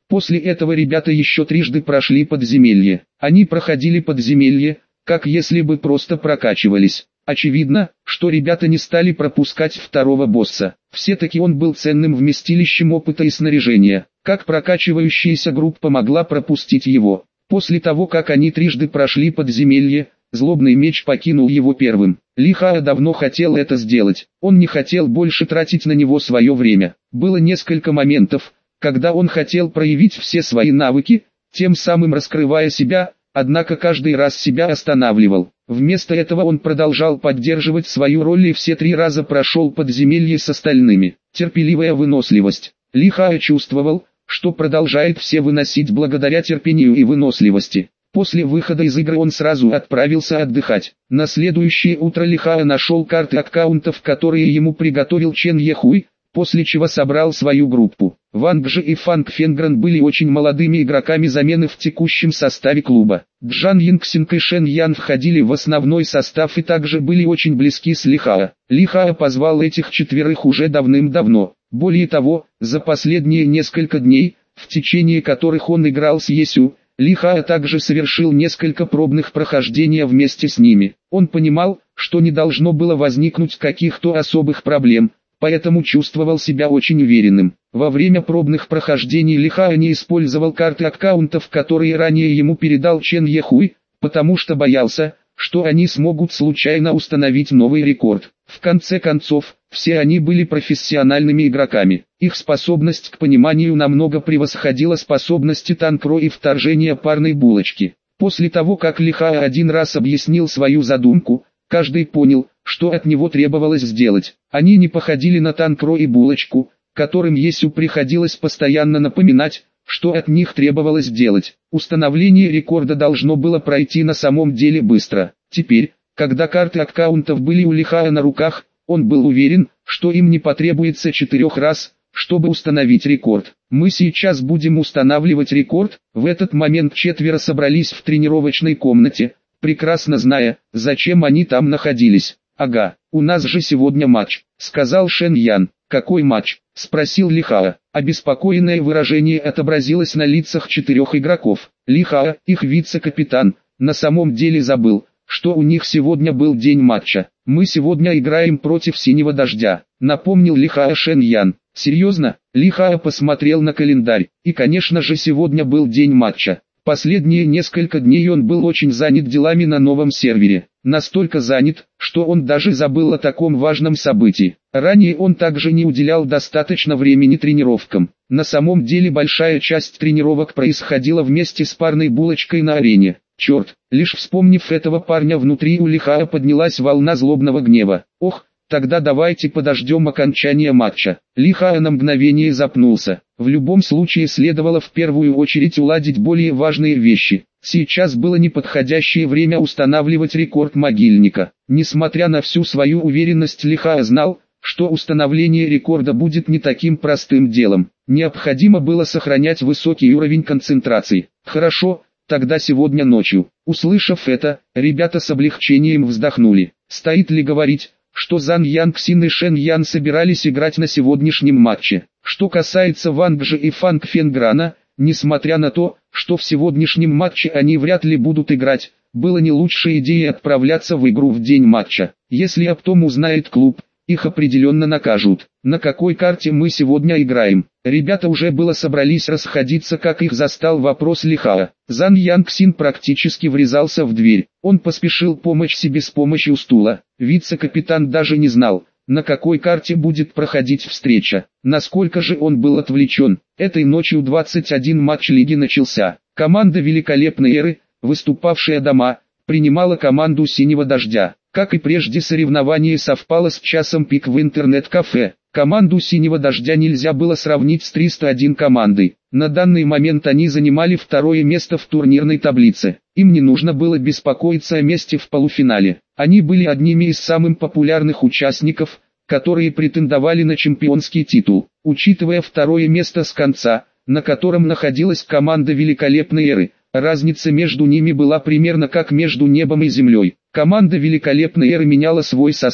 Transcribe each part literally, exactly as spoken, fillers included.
После этого ребята еще трижды прошли подземелье. Они проходили подземелье, как если бы просто прокачивались. Очевидно, что ребята не стали пропускать второго босса. Все-таки он был ценным вместилищем опыта и снаряжения. Как прокачивающаяся группа могла пропустить его? После того, как они трижды прошли подземелье, злобный меч покинул его первым. Ли Хао давно хотел это сделать. Он не хотел больше тратить на него свое время. Было несколько моментов, когда он хотел проявить все свои навыки, тем самым раскрывая себя, однако каждый раз себя останавливал. Вместо этого он продолжал поддерживать свою роль и все три раза прошел подземелье с остальными. Терпеливая выносливость. Ли Хао чувствовал, что продолжает все выносить благодаря терпению и выносливости. После выхода из игры он сразу отправился отдыхать. На следующее утро Ли Хао нашел карты аккаунтов, которые ему приготовил Чен Ехуй, после чего собрал свою группу. Ванг Жи и Фанг Фенгран были очень молодыми игроками замены в текущем составе клуба. Джан Йингсинг и Шен Ян входили в основной состав и также были очень близки с Ли Хао. Ли Хао позвал этих четверых уже давным-давно. Более того, за последние несколько дней, в течение которых он играл с Есю, Ли Хао также совершил несколько пробных прохождений вместе с ними. Он понимал, что не должно было возникнуть каких-то особых проблем, поэтому чувствовал себя очень уверенным. Во время пробных прохождений Ли Хао не использовал карты аккаунтов, которые ранее ему передал Чен Ехуй, потому что боялся, что они смогут случайно установить новый рекорд. В конце концов, все они были профессиональными игроками. Их способность к пониманию намного превосходила способности Танкро и вторжения парной булочки. После того, как Ли Хао один раз объяснил свою задумку, каждый понял, что от него требовалось сделать. Они не походили на Танкро и булочку, которым Есю приходилось постоянно напоминать, что от них требовалось делать. Установление рекорда должно было пройти на самом деле быстро. Теперь, когда карты аккаунтов были у Ли Хао на руках, он был уверен, что им не потребуется четырех раз, чтобы установить рекорд. Мы сейчас будем устанавливать рекорд. В этот момент четверо собрались в тренировочной комнате, прекрасно зная, зачем они там находились. «Ага, у нас же сегодня матч», — сказал Шен Ян. «Какой матч?» — спросил Ли Хао. Обеспокоенное выражение отобразилось на лицах четырех игроков. Ли Хао, их вице-капитан, на самом деле забыл, что у них сегодня был день матча. «Мы сегодня играем против Синего Дождя», — напомнил Ли Хао Шен Ян. «Серьезно?» — Ли Хао посмотрел на календарь. И конечно же сегодня был день матча. Последние несколько дней он был очень занят делами на новом сервере. Настолько занят, что он даже забыл о таком важном событии. Ранее он также не уделял достаточно времени тренировкам. На самом деле большая часть тренировок происходила вместе с парной булочкой на арене. Черт, лишь вспомнив этого парня, внутри у Ли Хао поднялась волна злобного гнева. Ох, тогда давайте подождем окончания матча. Ли Хао на мгновение запнулся. В любом случае следовало в первую очередь уладить более важные вещи. Сейчас было неподходящее время устанавливать рекорд могильника. Несмотря на всю свою уверенность, Ли Хао знал, что установление рекорда будет не таким простым делом. Необходимо было сохранять высокий уровень концентрации. Хорошо, тогда сегодня ночью. Услышав это, ребята с облегчением вздохнули. Стоит ли говорить, что Зан Янгсин и Шен Ян собирались играть на сегодняшнем матче? Что касается Ванг Жи и Фанг Фенграна, несмотря на то, что в сегодняшнем матче они вряд ли будут играть, было не лучшей идеей отправляться в игру в день матча. Если об том узнает клуб, их определенно накажут. На какой карте мы сегодня играем? Ребята уже было собрались расходиться, как их застал вопрос Ли Хао. Зан Янгсин практически врезался в дверь. Он поспешил помочь себе с помощью стула. Вице-капитан даже не знал, на какой карте будет проходить встреча. Насколько же он был отвлечен. Этой ночью двадцать один матч лиги начался. Команда Великолепной Эры, выступавшая дома, принимала команду Синего Дождя. Как и прежде, соревнование совпало с часом пик в интернет-кафе. Команду Синего Дождя нельзя было сравнить с триста одной командой. На данный момент они занимали второе место в турнирной таблице. Им не нужно было беспокоиться о месте в полуфинале. Они были одними из самых популярных участников, которые претендовали на чемпионский титул. Учитывая второе место с конца, на котором находилась команда Великолепной Эры, разница между ними была примерно как между небом и землей. Команда Великолепной Эры меняла свой состав,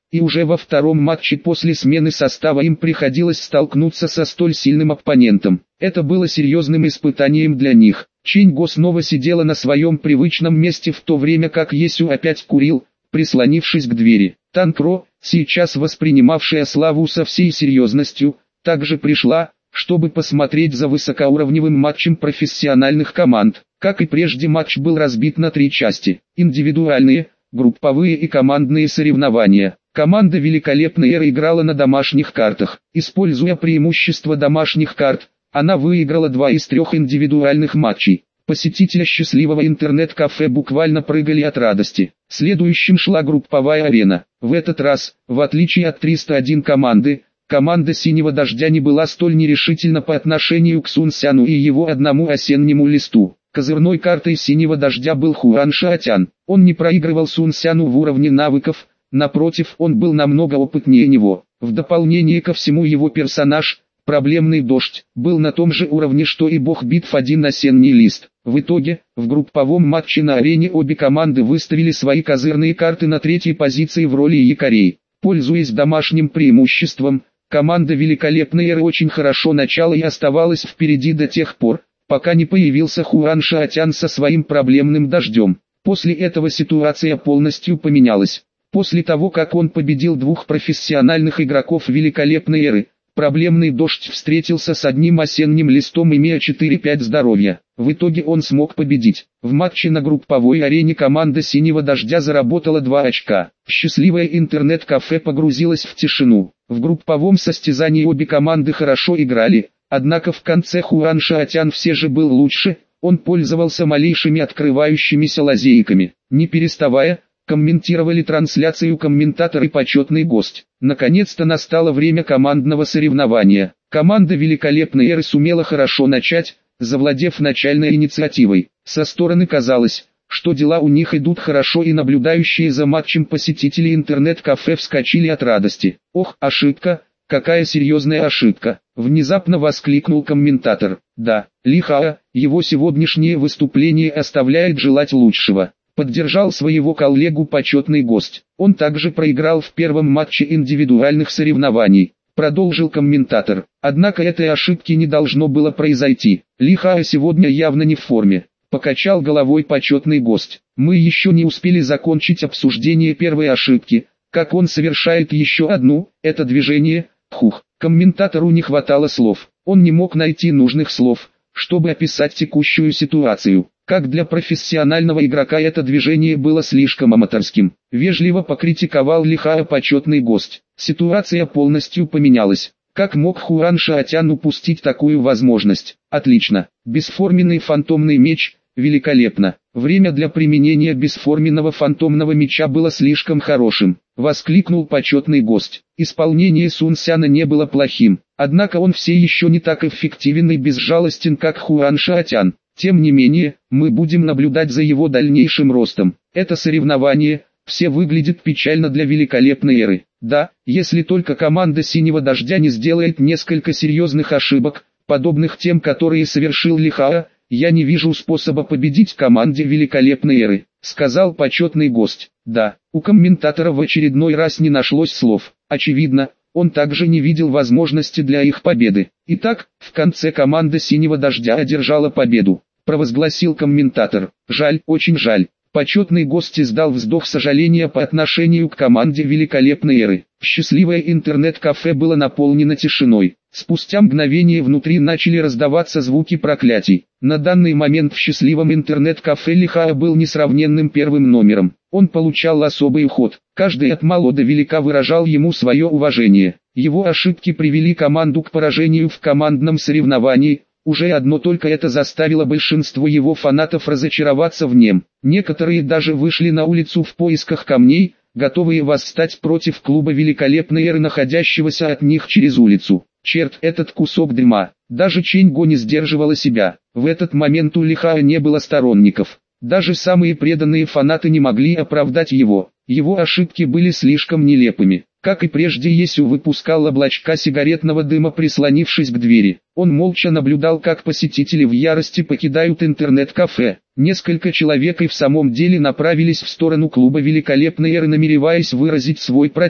и уже во втором матче после смены состава им приходилось столкнуться со столь сильным оппонентом. Это было серьезным испытанием для них. Чень Го снова сидела на своем привычном месте, в то время как Есю опять курил, прислонившись к двери. Танкро, сейчас воспринимавшая славу со всей серьезностью, также пришла, чтобы посмотреть за высокоуровневым матчем профессиональных команд. Как и прежде, матч был разбит на три части: индивидуальные, групповые и командные соревнования. Команда Великолепной Эры играла на домашних картах. Используя преимущество домашних карт, она выиграла два из трех индивидуальных матчей. Посетители счастливого интернет-кафе буквально прыгали от радости. Следующим шла групповая арена. В этот раз, в отличие от триста один команды, команда Синего Дождя не была столь нерешительна по отношению к Сун Сяну и его одному осеннему листу. Козырной картой Синего Дождя был Хуан Шаотян. Он не проигрывал Сун Сяну в уровне навыков, напротив, он был намного опытнее него. В дополнение ко всему, его персонаж, Проблемный Дождь, был на том же уровне, что и бог битв один осенний лист. В итоге, в групповом матче на арене обе команды выставили свои козырные карты на третьей позиции в роли якорей. Пользуясь домашним преимуществом, команда Великолепной Эры очень хорошо начала и оставалась впереди до тех пор, пока не появился Хуан Шаотян со своим Проблемным Дождем. После этого ситуация полностью поменялась. После того, как он победил двух профессиональных игроков Великолепной Эры, Проблемный Дождь встретился с одним осенним листом, имея четыре-пять здоровья. В итоге он смог победить. В матче на групповой арене команда Синего Дождя заработала два очка. Счастливое интернет-кафе погрузилось в тишину. В групповом состязании обе команды хорошо играли, однако в конце Хуан Шаотян все же был лучше, он пользовался малейшими открывающимися лазейками. Не переставая, комментировали трансляцию комментатор и почетный гость. Наконец-то настало время командного соревнования. Команда Великолепной Эры сумела хорошо начать, завладев начальной инициативой. Со стороны казалось, что дела у них идут хорошо, и наблюдающие за матчем посетители интернет-кафе вскочили от радости. «Ох, ошибка! Какая серьезная ошибка!» — внезапно воскликнул комментатор. «Да, Ли Хао, его сегодняшнее выступление оставляет желать лучшего», — поддержал своего коллегу почетный гость. «Он также проиграл в первом матче индивидуальных соревнований», — продолжил комментатор. «Однако этой ошибки не должно было произойти. Ли Хао сегодня явно не в форме», — покачал головой почетный гость. «Мы еще не успели закончить обсуждение первой ошибки, как он совершает еще одну, это движение, хух». Комментатору не хватало слов. Он не мог найти нужных слов, чтобы описать текущую ситуацию. Как для профессионального игрока это движение было слишком аматорским. Вежливо покритиковал Ли Хао почетный гость. Ситуация полностью поменялась. Как мог Хуан Шаотян упустить такую возможность? Отлично. Бесформенный фантомный меч. Великолепно. Время для применения бесформенного фантомного меча было слишком хорошим. Воскликнул почетный гость. Исполнение Сун Сяна не было плохим. Однако он все еще не так эффективен и безжалостен, как Хуан Шаотян. Тем не менее, мы будем наблюдать за его дальнейшим ростом. Это соревнование, все выглядит печально для Великолепной Эры. Да, если только команда Синего Дождя не сделает несколько серьезных ошибок, подобных тем, которые совершил Ли Хао, я не вижу способа победить команде Великолепной Эры, сказал почетный гость. Да, у комментатора в очередной раз не нашлось слов. Очевидно, он также не видел возможности для их победы. Итак, в конце команда Синего Дождя одержала победу, провозгласил комментатор. Жаль, очень жаль. Почетный гость издал вздох сожаления по отношению к команде Великолепной Эры. Счастливое интернет-кафе было наполнено тишиной. Спустя мгновение внутри начали раздаваться звуки проклятий. На данный момент в счастливом интернет-кафе Ли Хао был несравненным первым номером. Он получал особый уход. Каждый от мала до велика выражал ему свое уважение. Его ошибки привели команду к поражению в командном соревновании. Уже одно только это заставило большинство его фанатов разочароваться в нем. Некоторые даже вышли на улицу в поисках камней, готовые восстать против клуба Великолепной Эры, находящегося от них через улицу. Черт, этот кусок дыма. Даже Чень Го не сдерживала себя. В этот момент у Ли Хао не было сторонников. Даже самые преданные фанаты не могли оправдать его. Его ошибки были слишком нелепыми. Как и прежде, Есю выпускал облачка сигаретного дыма, прислонившись к двери. Он молча наблюдал, как посетители в ярости покидают интернет-кафе. Несколько человек и в самом деле направились в сторону клуба Великолепной Эры, намереваясь выразить свой протест.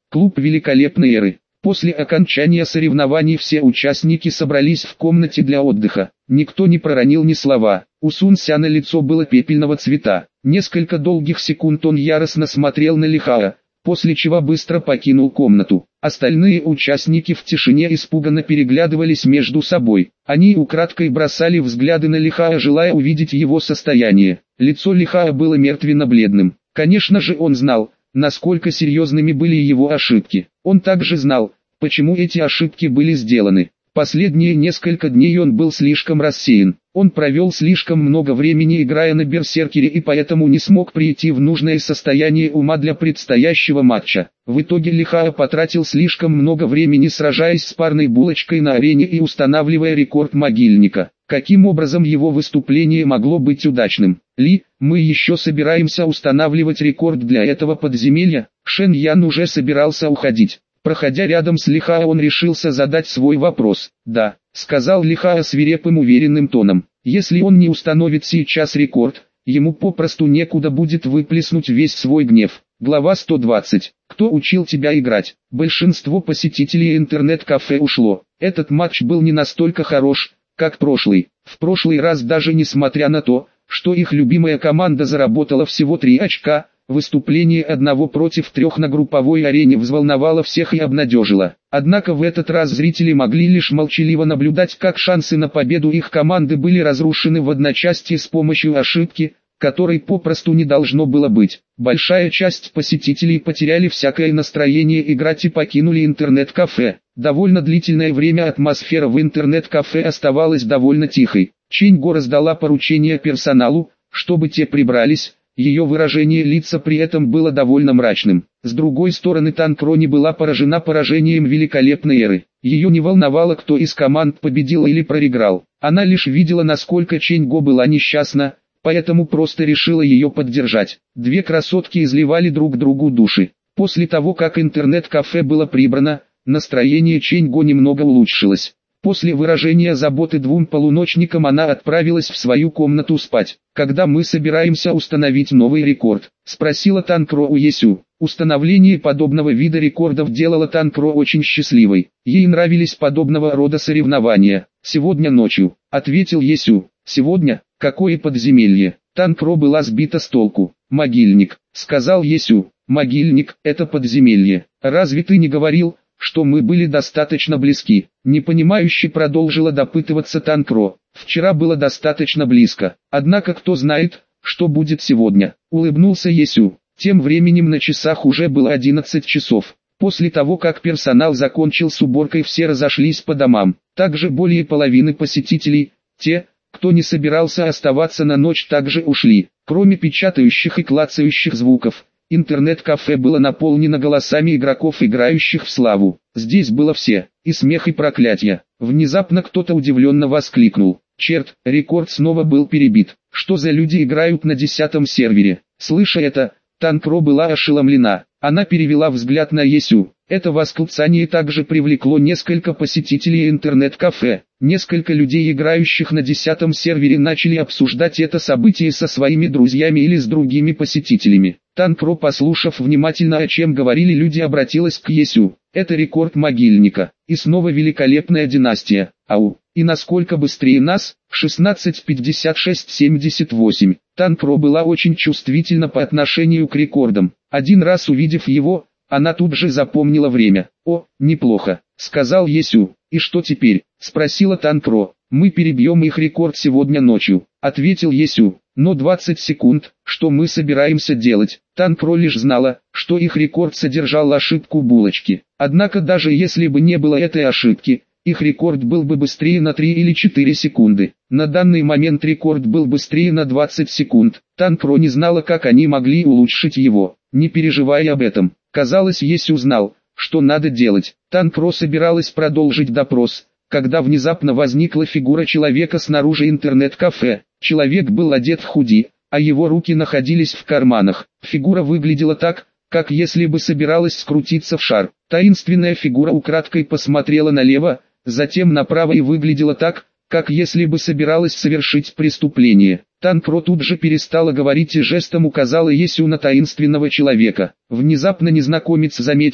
Клуб великолепной эры. После окончания соревнований все участники собрались в комнате для отдыха. Никто не проронил ни слова. У Сун Сяна лицо было пепельного цвета. Несколько долгих секунд он яростно смотрел на Лихая, после чего быстро покинул комнату. Остальные участники в тишине испуганно переглядывались между собой. Они украдкой бросали взгляды на Лихая, желая увидеть его состояние. Лицо Лихая было мертвенно-бледным. Конечно же, он знал, насколько серьезными были его ошибки. Он также знал, почему эти ошибки были сделаны. Последние несколько дней он был слишком рассеян. Он провел слишком много времени, играя на берсеркере, и поэтому не смог прийти в нужное состояние ума для предстоящего матча. В итоге Лихая потратил слишком много времени, сражаясь с парной булочкой на арене и устанавливая рекорд могильника. Каким образом его выступление могло быть удачным? Ли, мы еще собираемся устанавливать рекорд для этого подземелья? Шен Ян уже собирался уходить. Проходя рядом с Лихая, он решился задать свой вопрос. «Да», — сказал Лихая свирепым уверенным тоном. «Если он не установит сейчас рекорд, ему попросту некуда будет выплеснуть весь свой гнев». Глава сто двадцать. Кто учил тебя играть? Большинство посетителей интернет-кафе ушло. Этот матч был не настолько хорош, как прошлый. В прошлый раз, даже несмотря на то, что их любимая команда заработала всего три очка, выступление одного против трех на групповой арене взволновало всех и обнадежило. Однако в этот раз зрители могли лишь молчаливо наблюдать, как шансы на победу их команды были разрушены в одночасье с помощью ошибки, которой попросту не должно было быть. Большая часть посетителей потеряли всякое настроение играть и покинули интернет-кафе. Довольно длительное время атмосфера в интернет-кафе оставалась довольно тихой. Чэнь Го раздала поручение персоналу, чтобы те прибрались. Ее выражение лица при этом было довольно мрачным. С другой стороны, Тан Кро не была поражена поражением великолепной эры. Ее не волновало, кто из команд победил или проиграл. Она лишь видела, насколько Чэнь Го была несчастна, поэтому просто решила ее поддержать. Две красотки изливали друг другу души. После того, как интернет-кафе было прибрано, настроение Чэнь Го немного улучшилось. После выражения заботы двум полуночникам она отправилась в свою комнату спать. «Когда мы собираемся установить новый рекорд?» – спросила Тан Кро у Есю. Установление подобного вида рекордов делало Тан Кро очень счастливой. Ей нравились подобного рода соревнования. «Сегодня ночью», – ответил Есю. «Сегодня? Какое подземелье?» Тан Кро была сбита с толку. «Могильник», – сказал Есю. «Могильник – это подземелье. Разве ты не говорил, что мы были достаточно близки?» Непонимающе продолжила допытываться Тан Кро. «Вчера было достаточно близко. Однако кто знает, что будет сегодня?» Улыбнулся Есю. Тем временем на часах уже было одиннадцать часов. После того, как персонал закончил с уборкой, все разошлись по домам. Также более половины посетителей, те, кто не собирался оставаться на ночь, также ушли. Кроме печатающих и клацающих звуков, интернет-кафе было наполнено голосами игроков, играющих в славу. Здесь было все, и смех, и проклятия. Внезапно кто-то удивленно воскликнул. «Черт, рекорд снова был перебит. Что за люди играют на десятом сервере?» Слыша это, Тан Кро была ошеломлена. Она перевела взгляд на Есю. Это восклицание также привлекло несколько посетителей интернет-кафе. Несколько людей, играющих на десятом сервере, начали обсуждать это событие со своими друзьями или с другими посетителями. Тан Кро, послушав внимательно, о чем говорили люди, обратилась к Есю. «Это рекорд могильника. И снова великолепная династия. Ау. И насколько быстрее нас?» шестнадцать пятьдесят шесть семьдесят восемь. Тан Кро была очень чувствительна по отношению к рекордам. Один раз увидев его, она тут же запомнила время. «О, неплохо», — сказал Есю. «И что теперь?» — спросила Тан Кро. «Мы перебьем их рекорд сегодня ночью», — ответил Есю. «Но двадцать секунд, что мы собираемся делать?» Тан Кро лишь знала, что их рекорд содержал ошибку булочки. Однако даже если бы не было этой ошибки, их рекорд был бы быстрее на три или четыре секунды. На данный момент рекорд был быстрее на двадцать секунд. Тан Кро не знала, как они могли улучшить его. Не переживая об этом, казалось, Есю знал, что надо делать. Тан Кро собиралась продолжить допрос, когда внезапно возникла фигура человека снаружи интернет-кафе. Человек был одет в худи, а его руки находились в карманах. Фигура выглядела так, как если бы собиралась скрутиться в шар. Таинственная фигура украдкой посмотрела налево, затем направо и выглядела так, как если бы собиралась совершить преступление. Тан Кро тут же перестала говорить и жестом указала Есю на таинственного человека. Внезапно незнакомец заметил,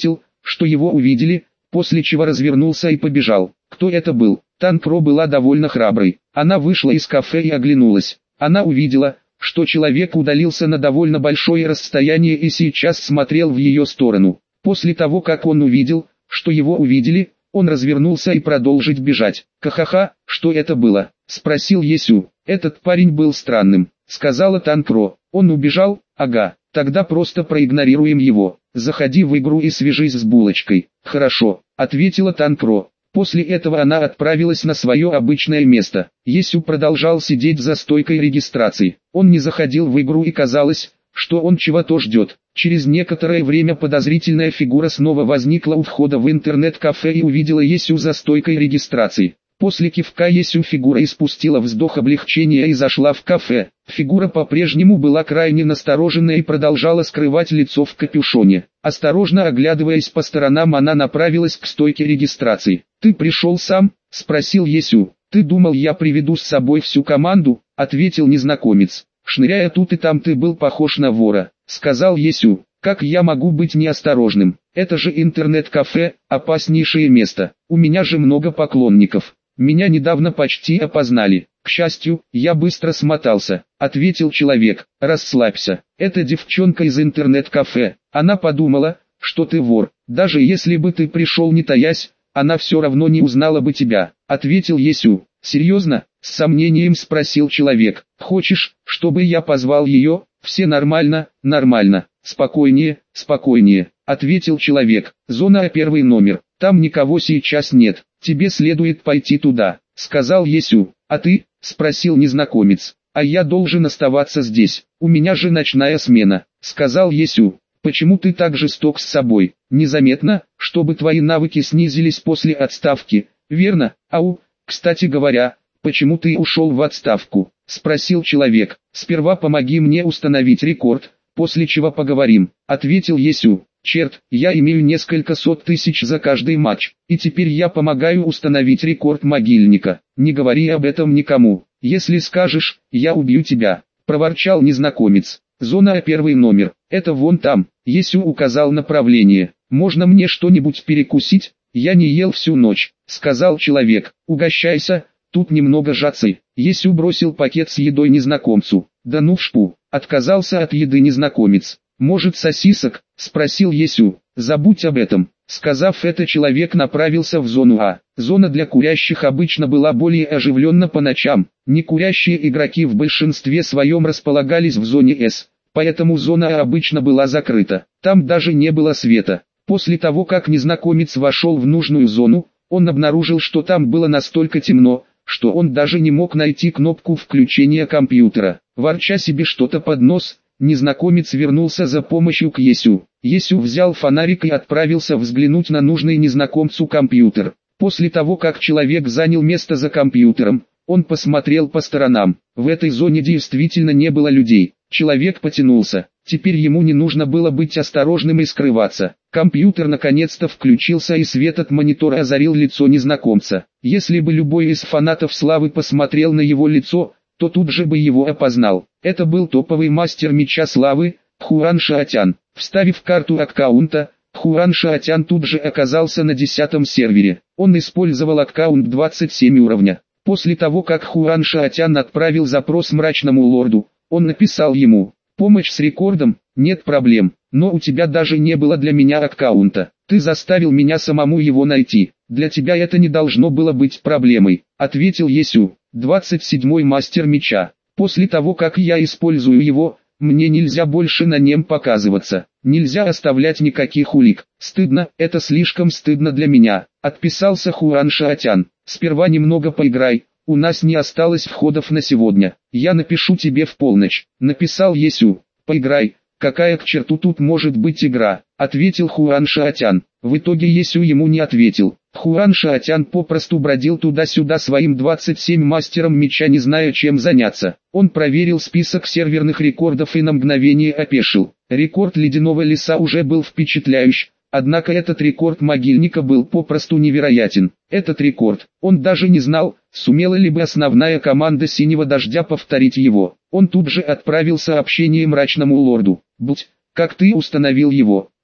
что его увидели, после чего развернулся и побежал. Кто это был? Танпро была довольно храброй. Она вышла из кафе и оглянулась. Она увидела, что человек удалился на довольно большое расстояние и сейчас смотрел в ее сторону. После того, как он увидел, что его увидели, он развернулся и продолжил бежать. «Ха-ха-ха, что это было?» – спросил Есю. «Этот парень был странным», – сказала Танпро. «Он убежал? Ага, тогда просто проигнорируем его. Заходи в игру и свяжись с булочкой». «Хорошо», – ответила Танпро. После этого она отправилась на свое обычное место. Есю продолжал сидеть за стойкой регистрации. Он не заходил в игру и казалось, что он чего-то ждет. Через некоторое время подозрительная фигура снова возникла у входа в интернет-кафе и увидела Есю за стойкой регистрации. После кивка Есю фигура испустила вздох облегчения и зашла в кафе. Фигура по-прежнему была крайне настороженной и продолжала скрывать лицо в капюшоне. Осторожно оглядываясь по сторонам, она направилась к стойке регистрации. «Ты пришел сам?» – спросил Есю. «Ты думал, я приведу с собой всю команду?» – ответил незнакомец. «Шныряя тут и там, ты был похож на вора», — сказал Есю. «Как я могу быть неосторожным? Это же интернет-кафе, опаснейшее место. У меня же много поклонников. Меня недавно почти опознали. К счастью, я быстро смотался», — ответил человек. «Расслабься. Это девчонка из интернет-кафе. Она подумала, что ты вор. Даже если бы ты пришел не таясь, она все равно не узнала бы тебя», — ответил Есю. «Серьезно?» — с сомнением спросил человек. «Хочешь, чтобы я позвал ее?» «Все нормально, нормально. Спокойнее, спокойнее», — ответил человек. «Зона А первый номер. Там никого сейчас нет. Тебе следует пойти туда», — сказал Есю. «А ты?» — спросил незнакомец. «А я должен оставаться здесь. У меня же ночная смена», — сказал Есю. «Почему ты так жесток с собой? Незаметно, чтобы твои навыки снизились после отставки, верно? Ау, кстати говоря, почему ты ушел в отставку?» — спросил человек. «Сперва помоги мне установить рекорд, после чего поговорим», — ответил Есю. «Черт, я имею несколько сот тысяч за каждый матч, и теперь я помогаю установить рекорд могильника. Не говори об этом никому. Если скажешь, я убью тебя», — проворчал незнакомец. «Зона А первый номер, это вон там», — Есю указал направление. «Можно мне что-нибудь перекусить? Я не ел всю ночь», — сказал человек. «Угощайся, тут немного жацы». Есю бросил пакет с едой незнакомцу. «Да ну в шпу», — отказался от еды незнакомец. «Может, сосисок?» — спросил Есю. «Забудь об этом». Сказав это, человек направился в зону А. Зона для курящих обычно была более оживленна по ночам. Некурящие игроки в большинстве своем располагались в зоне С, поэтому зона А обычно была закрыта. Там даже не было света. После того, как незнакомец вошел в нужную зону, он обнаружил, что там было настолько темно, что он даже не мог найти кнопку включения компьютера. Ворча себе что-то под нос, незнакомец вернулся за помощью к Есю. Есю взял фонарик и отправился взглянуть на нужный незнакомцу компьютер. После того, как человек занял место за компьютером, он посмотрел по сторонам. В этой зоне действительно не было людей. Человек потянулся. Теперь ему не нужно было быть осторожным и скрываться. Компьютер наконец-то включился, и свет от монитора озарил лицо незнакомца. Если бы любой из фанатов славы посмотрел на его лицо, то тут же бы его опознал. Это был топовый мастер меча славы, Пхуан Шаотян. Вставив карту аккаунта, Пхуан Шаотян тут же оказался на десятом сервере. Он использовал аккаунт двадцать семь уровня. После того, как Пхуан Шаотян отправил запрос мрачному лорду, он написал ему: «Помощь с рекордом? Нет проблем, но у тебя даже не было для меня аккаунта. Ты заставил меня самому его найти. Для тебя это не должно было быть проблемой», — ответил Есю. двадцать седьмой мастер меча. «После того, как я использую его, мне нельзя больше на нем показываться. Нельзя оставлять никаких улик. Стыдно, это слишком стыдно для меня», — отписался Пхуан Шаотян. «Сперва немного поиграй, у нас не осталось входов на сегодня. Я напишу тебе в полночь», — написал Есю. «Поиграй, какая к черту тут может быть игра», — ответил Пхуан Шаотян. В итоге Есю ему не ответил. Пхуан Шаотян попросту бродил туда-сюда своим двадцать семь мастером меча, не зная, чем заняться. Он проверил список серверных рекордов и на мгновение опешил. Рекорд ледяного леса уже был впечатляющий, однако этот рекорд могильника был попросту невероятен. Этот рекорд, он даже не знал, сумела ли бы основная команда Синего Дождя повторить его. Он тут же отправил сообщение мрачному лорду. «Будь, как ты установил его?»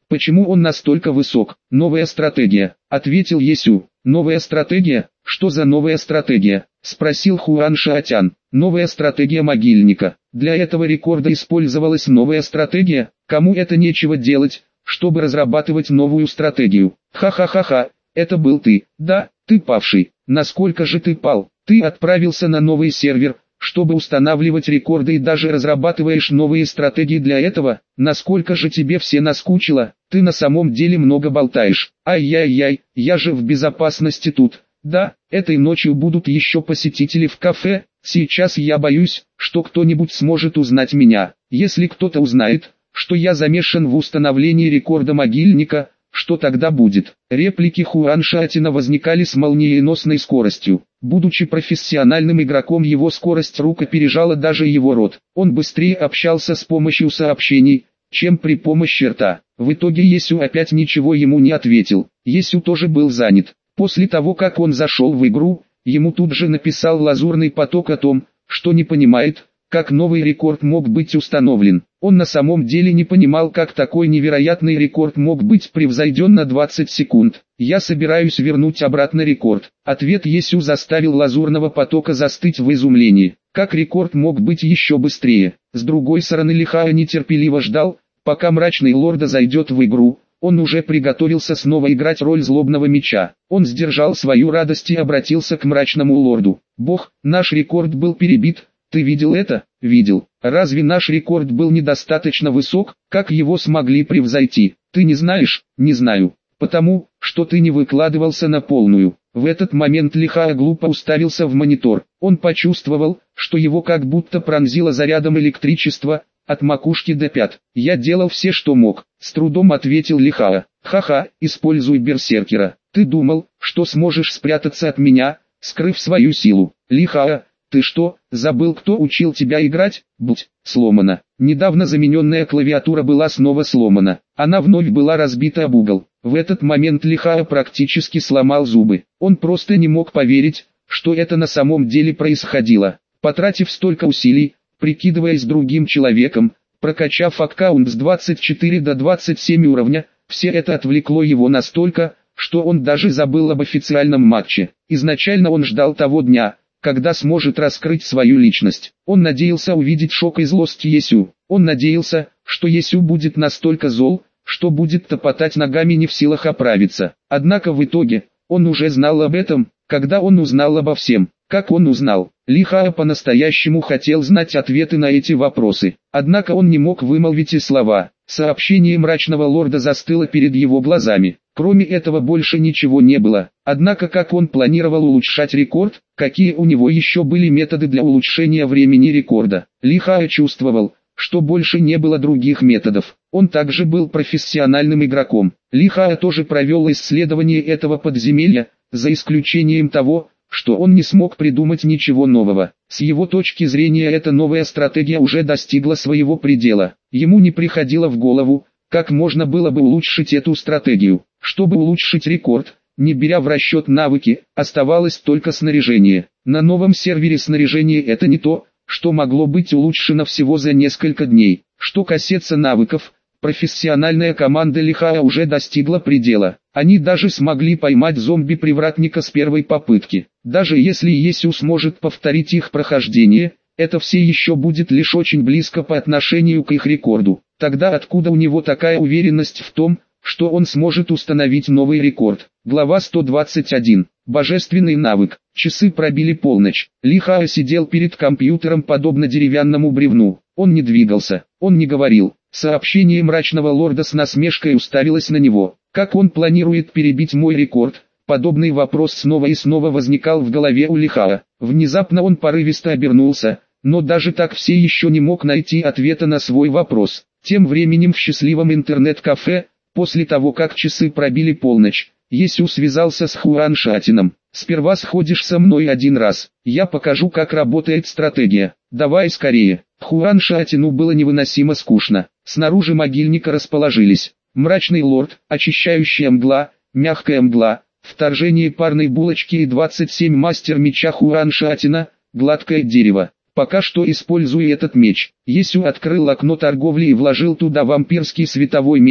Почему он настолько высок? Новая стратегия, ответил Есю. Новая стратегия? Что за новая стратегия? Спросил Хуан Шаотян. Новая стратегия могильника. Для этого рекорда использовалась новая стратегия? Кому это нечего делать, чтобы разрабатывать новую стратегию? Ха-ха-ха-ха, это был ты. Да, ты павший. Насколько же ты пал? Ты отправился на новый сервер, чтобы устанавливать рекорды и даже разрабатываешь новые стратегии для этого. Насколько же тебе все наскучило? Ты на самом деле много болтаешь. Ай-яй-яй, я же в безопасности тут. Да, этой ночью будут еще посетители в кафе. Сейчас я боюсь, что кто-нибудь сможет узнать меня. Если кто-то узнает, что я замешан в установлении рекорда могильника, что тогда будет? Реплики Хуан Шаотяна возникали с молниеносной скоростью. Будучи профессиональным игроком, его скорость рук опережала даже его рот. Он быстрее общался с помощью сообщений, чем при помощи рта. В итоге Есю опять ничего ему не ответил. Есю тоже был занят. После того, как он зашел в игру, ему тут же написал Лазурный поток о том, что не понимает, как новый рекорд мог быть установлен. Он на самом деле не понимал, как такой невероятный рекорд мог быть превзойден на двадцать секунд. «Я собираюсь вернуть обратно рекорд». Ответ Есю заставил Лазурного потока застыть в изумлении. Как рекорд мог быть еще быстрее? С другой стороны, Лихао нетерпеливо ждал, пока Мрачный Лорд зайдет в игру. Он уже приготовился снова играть роль злобного меча. Он сдержал свою радость и обратился к Мрачному Лорду. «Бог, наш рекорд был перебит. Ты видел это?» «Видел. Разве наш рекорд был недостаточно высок? Как его смогли превзойти? Ты не знаешь?» «Не знаю. Потому, что ты не выкладывался на полную». В этот момент Лихао глупо уставился в монитор. Он почувствовал, что его как будто пронзило зарядом электричества, от макушки до пят. «Я делал все, что мог», — с трудом ответил Лихао. «Ха-ха, используй берсеркера. Ты думал, что сможешь спрятаться от меня, скрыв свою силу?» «Лихао, ты что, забыл, кто учил тебя играть?» «Будь, сломана». Недавно замененная клавиатура была снова сломана. Она вновь была разбита об угол. В этот момент Лихао практически сломал зубы. Он просто не мог поверить, что это на самом деле происходило. Потратив столько усилий, прикидываясь другим человеком, прокачав аккаунт с двадцати четырёх до двадцати семи уровня, все это отвлекло его настолько, что он даже забыл об официальном матче. Изначально он ждал того дня, когда сможет раскрыть свою личность. Он надеялся увидеть шок и злость Есю. Он надеялся, что Есю будет настолько зол, что будет топотать ногами, не в силах оправиться. Однако в итоге, он уже знал об этом, когда он узнал обо всем. Как он узнал? Лихао по-настоящему хотел знать ответы на эти вопросы. Однако он не мог вымолвить и слова. Сообщение Мрачного Лорда застыло перед его глазами. Кроме этого больше ничего не было. Однако как он планировал улучшать рекорд, какие у него еще были методы для улучшения времени рекорда? Лихао чувствовал, что больше не было других методов. Он также был профессиональным игроком. Лихао тоже провел исследование этого подземелья, за исключением того, что он не смог придумать ничего нового. С его точки зрения эта новая стратегия уже достигла своего предела. Ему не приходило в голову, как можно было бы улучшить эту стратегию. Чтобы улучшить рекорд, не беря в расчет навыки, оставалось только снаряжение. На новом сервере снаряжение это не то, что могло быть улучшено всего за несколько дней. Что касается навыков, профессиональная команда Лихао уже достигла предела. Они даже смогли поймать зомби-привратника с первой попытки. Даже если Есю сможет повторить их прохождение, это все еще будет лишь очень близко по отношению к их рекорду. Тогда откуда у него такая уверенность в том, что он сможет установить новый рекорд? Глава сто двадцать один. Божественный навык. Часы пробили полночь. Лихао сидел перед компьютером подобно деревянному бревну. Он не двигался, он не говорил. Сообщение Мрачного Лорда с насмешкой уставилось на него. Как он планирует перебить мой рекорд? Подобный вопрос снова и снова возникал в голове у Лихао. Внезапно он порывисто обернулся, но даже так все еще не мог найти ответа на свой вопрос. Тем временем в счастливом интернет-кафе, после того как часы пробили полночь, Есю связался с Хуан Шаотяном. «Сперва сходишь со мной один раз, я покажу, как работает стратегия. Давай скорее». Хуан Шаотяну было невыносимо скучно. Снаружи могильника расположились Мрачный Лорд, очищающая мгла, мягкая мгла, вторжение парной булочки и двадцать семь мастер меча Хуан Шаотяна, гладкое дерево. Пока что используя этот меч, Есю открыл окно торговли и вложил туда вампирский световой меч,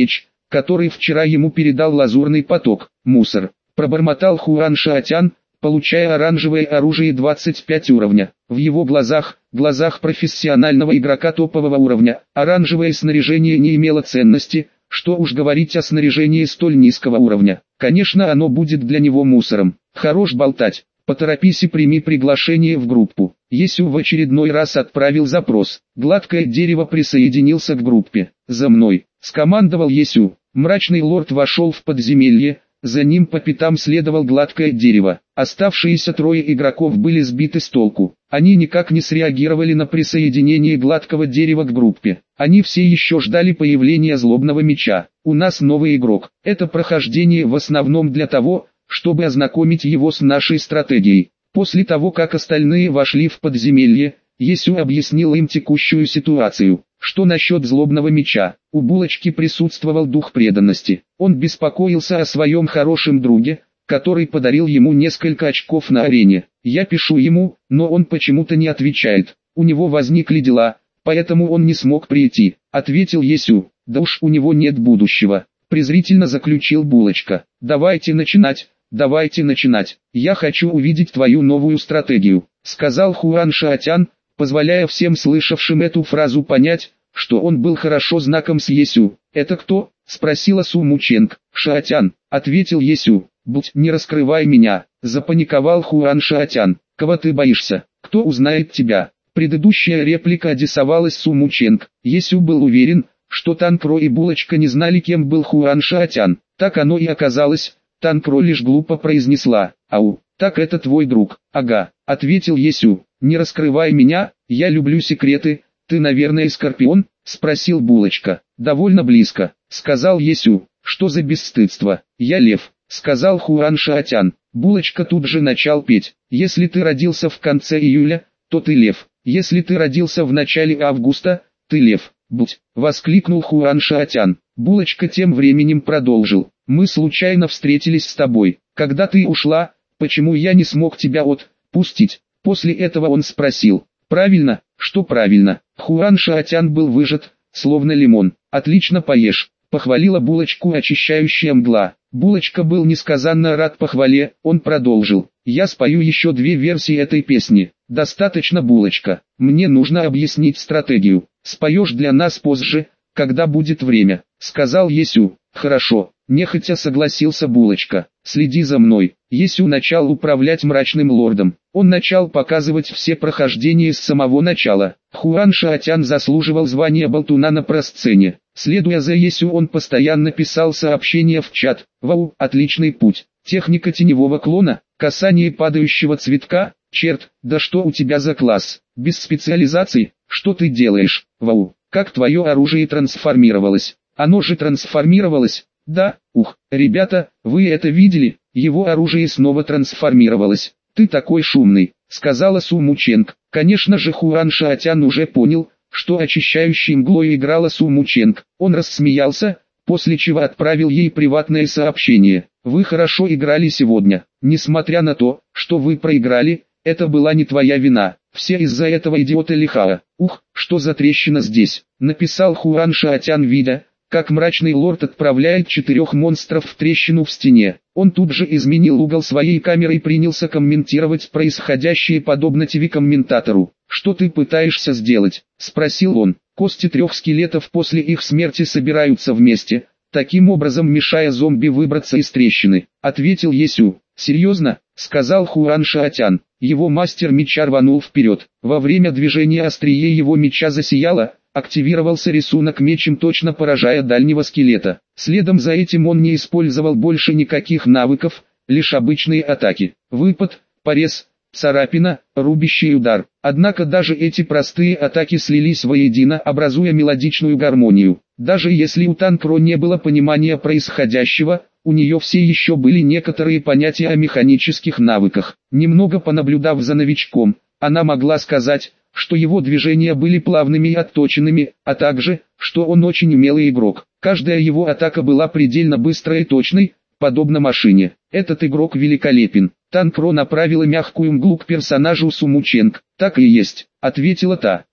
который вчера ему передал лазурный поток. Мусор, пробормотал Хуан Шаотян, получая оранжевое оружие двадцать пять уровня. В его глазах, глазах профессионального игрока топового уровня, оранжевое снаряжение не имело ценности, что уж говорить о снаряжении столь низкого уровня. Конечно, оно будет для него мусором. Хорош болтать. Поторопись и прими приглашение в группу. Есю в очередной раз отправил запрос. Гладкое дерево присоединился к группе. «За мной», — скомандовал Есю. Мрачный лорд вошел в подземелье, за ним по пятам следовал гладкое дерево. Оставшиеся трое игроков были сбиты с толку. Они никак не среагировали на присоединение гладкого дерева к группе. Они все еще ждали появления злобного меча. «У нас новый игрок. Это прохождение в основном для того, чтобы ознакомить его с нашей стратегией». После того, как остальные вошли в подземелье, Есю объяснил им текущую ситуацию. Что насчет злобного меча? У Булочки присутствовал дух преданности. Он беспокоился о своем хорошем друге, который подарил ему несколько очков на арене. Я пишу ему, но он почему-то не отвечает. У него возникли дела, поэтому он не смог прийти, ответил Есю. Да уж у него нет будущего, презрительно заключил Булочка. Давайте начинать, давайте начинать. Я хочу увидеть твою новую стратегию, сказал Хуан Шаотян, позволяя всем слышавшим эту фразу понять, что он был хорошо знаком с Есю. «Это кто?» — спросила Су Мученг. «Шаотян», — ответил Есю. «Будь, не раскрывай меня», — запаниковал Хуан Шаотян. «Кого ты боишься? Кто узнает тебя?» Предыдущая реплика адресовалась Су Мученг. Есю был уверен, что Танкро и Булочка не знали, кем был Хуан Шаотян. Так оно и оказалось. Танкро лишь глупо произнесла: «Ау, так это твой друг?» «Ага», — ответил Есю. «Не раскрывай меня, я люблю секреты. Ты, наверное, Скорпион?» — спросил Булочка. «Довольно близко», — сказал Есю. «Что за бесстыдство? Я лев», — сказал Хуан Шаотян. Булочка тут же начал петь. «Если ты родился в конце июля, то ты лев. Если ты родился в начале августа, ты лев». «Будь!» — воскликнул Хуан Шаотян. Булочка тем временем продолжил. «Мы случайно встретились с тобой. Когда ты ушла, почему я не смог тебя отпустить?» После этого он спросил: «Правильно, что правильно?» Хуан Шаотян был выжат, словно лимон. «Отлично поешь», — похвалила Булочку очищающая мгла. Булочка был несказанно рад похвале, он продолжил: «Я спою еще две версии этой песни». «Достаточно, Булочка, мне нужно объяснить стратегию. Споешь для нас позже, когда будет время», — сказал Есю. «Хорошо», — нехотя согласился Булочка. «Следи за мной». Есю начал управлять мрачным лордом. Он начал показывать все прохождения с самого начала. Хуан Шаотян заслуживал звания болтуна на просцене. Следуя за Есю, он постоянно писал сообщения в чат. «Вау, отличный путь. Техника теневого клона, касание падающего цветка. Черт, да что у тебя за класс? Без специализации, что ты делаешь? Вау, как твое оружие трансформировалось? Оно же трансформировалось?» «Да, ух, ребята, вы это видели? Его оружие снова трансформировалось. Ты такой шумный», — сказала Су Мученг. Конечно же, Хуан Шаотян уже понял, что очищающей мглой играла Су Мученг. Он рассмеялся, после чего отправил ей приватное сообщение. «Вы хорошо играли сегодня. Несмотря на то, что вы проиграли, это была не твоя вина. Все из-за этого идиота Лихаа. Ух, что за трещина здесь», — написал Хуан Шаотян, видя, как мрачный лорд отправляет четырех монстров в трещину в стене. Он тут же изменил угол своей камеры и принялся комментировать происходящее подобно ТВ-комментатору. «Что ты пытаешься сделать?» — спросил он. «Кости трех скелетов после их смерти собираются вместе, таким образом мешая зомби выбраться из трещины», — ответил Есю. «Серьезно?» — сказал Хуан Шаотян. Его мастер меча рванул вперед. Во время движения острие его меча засияло, активировался рисунок мечем, точно поражая дальнего скелета. Следом за этим он не использовал больше никаких навыков, лишь обычные атаки. Выпад, порез, царапина, рубящий удар. Однако даже эти простые атаки слились воедино, образуя мелодичную гармонию. Даже если у Танкро не было понимания происходящего, у нее все еще были некоторые понятия о механических навыках. Немного понаблюдав за новичком, она могла сказать, что его движения были плавными и отточенными, а также, что он очень умелый игрок. Каждая его атака была предельно быстрой и точной, подобно машине. «Этот игрок великолепен». Танкро направила мягкую мглу к персонажу Су Мученг. «Так и есть», — ответила та.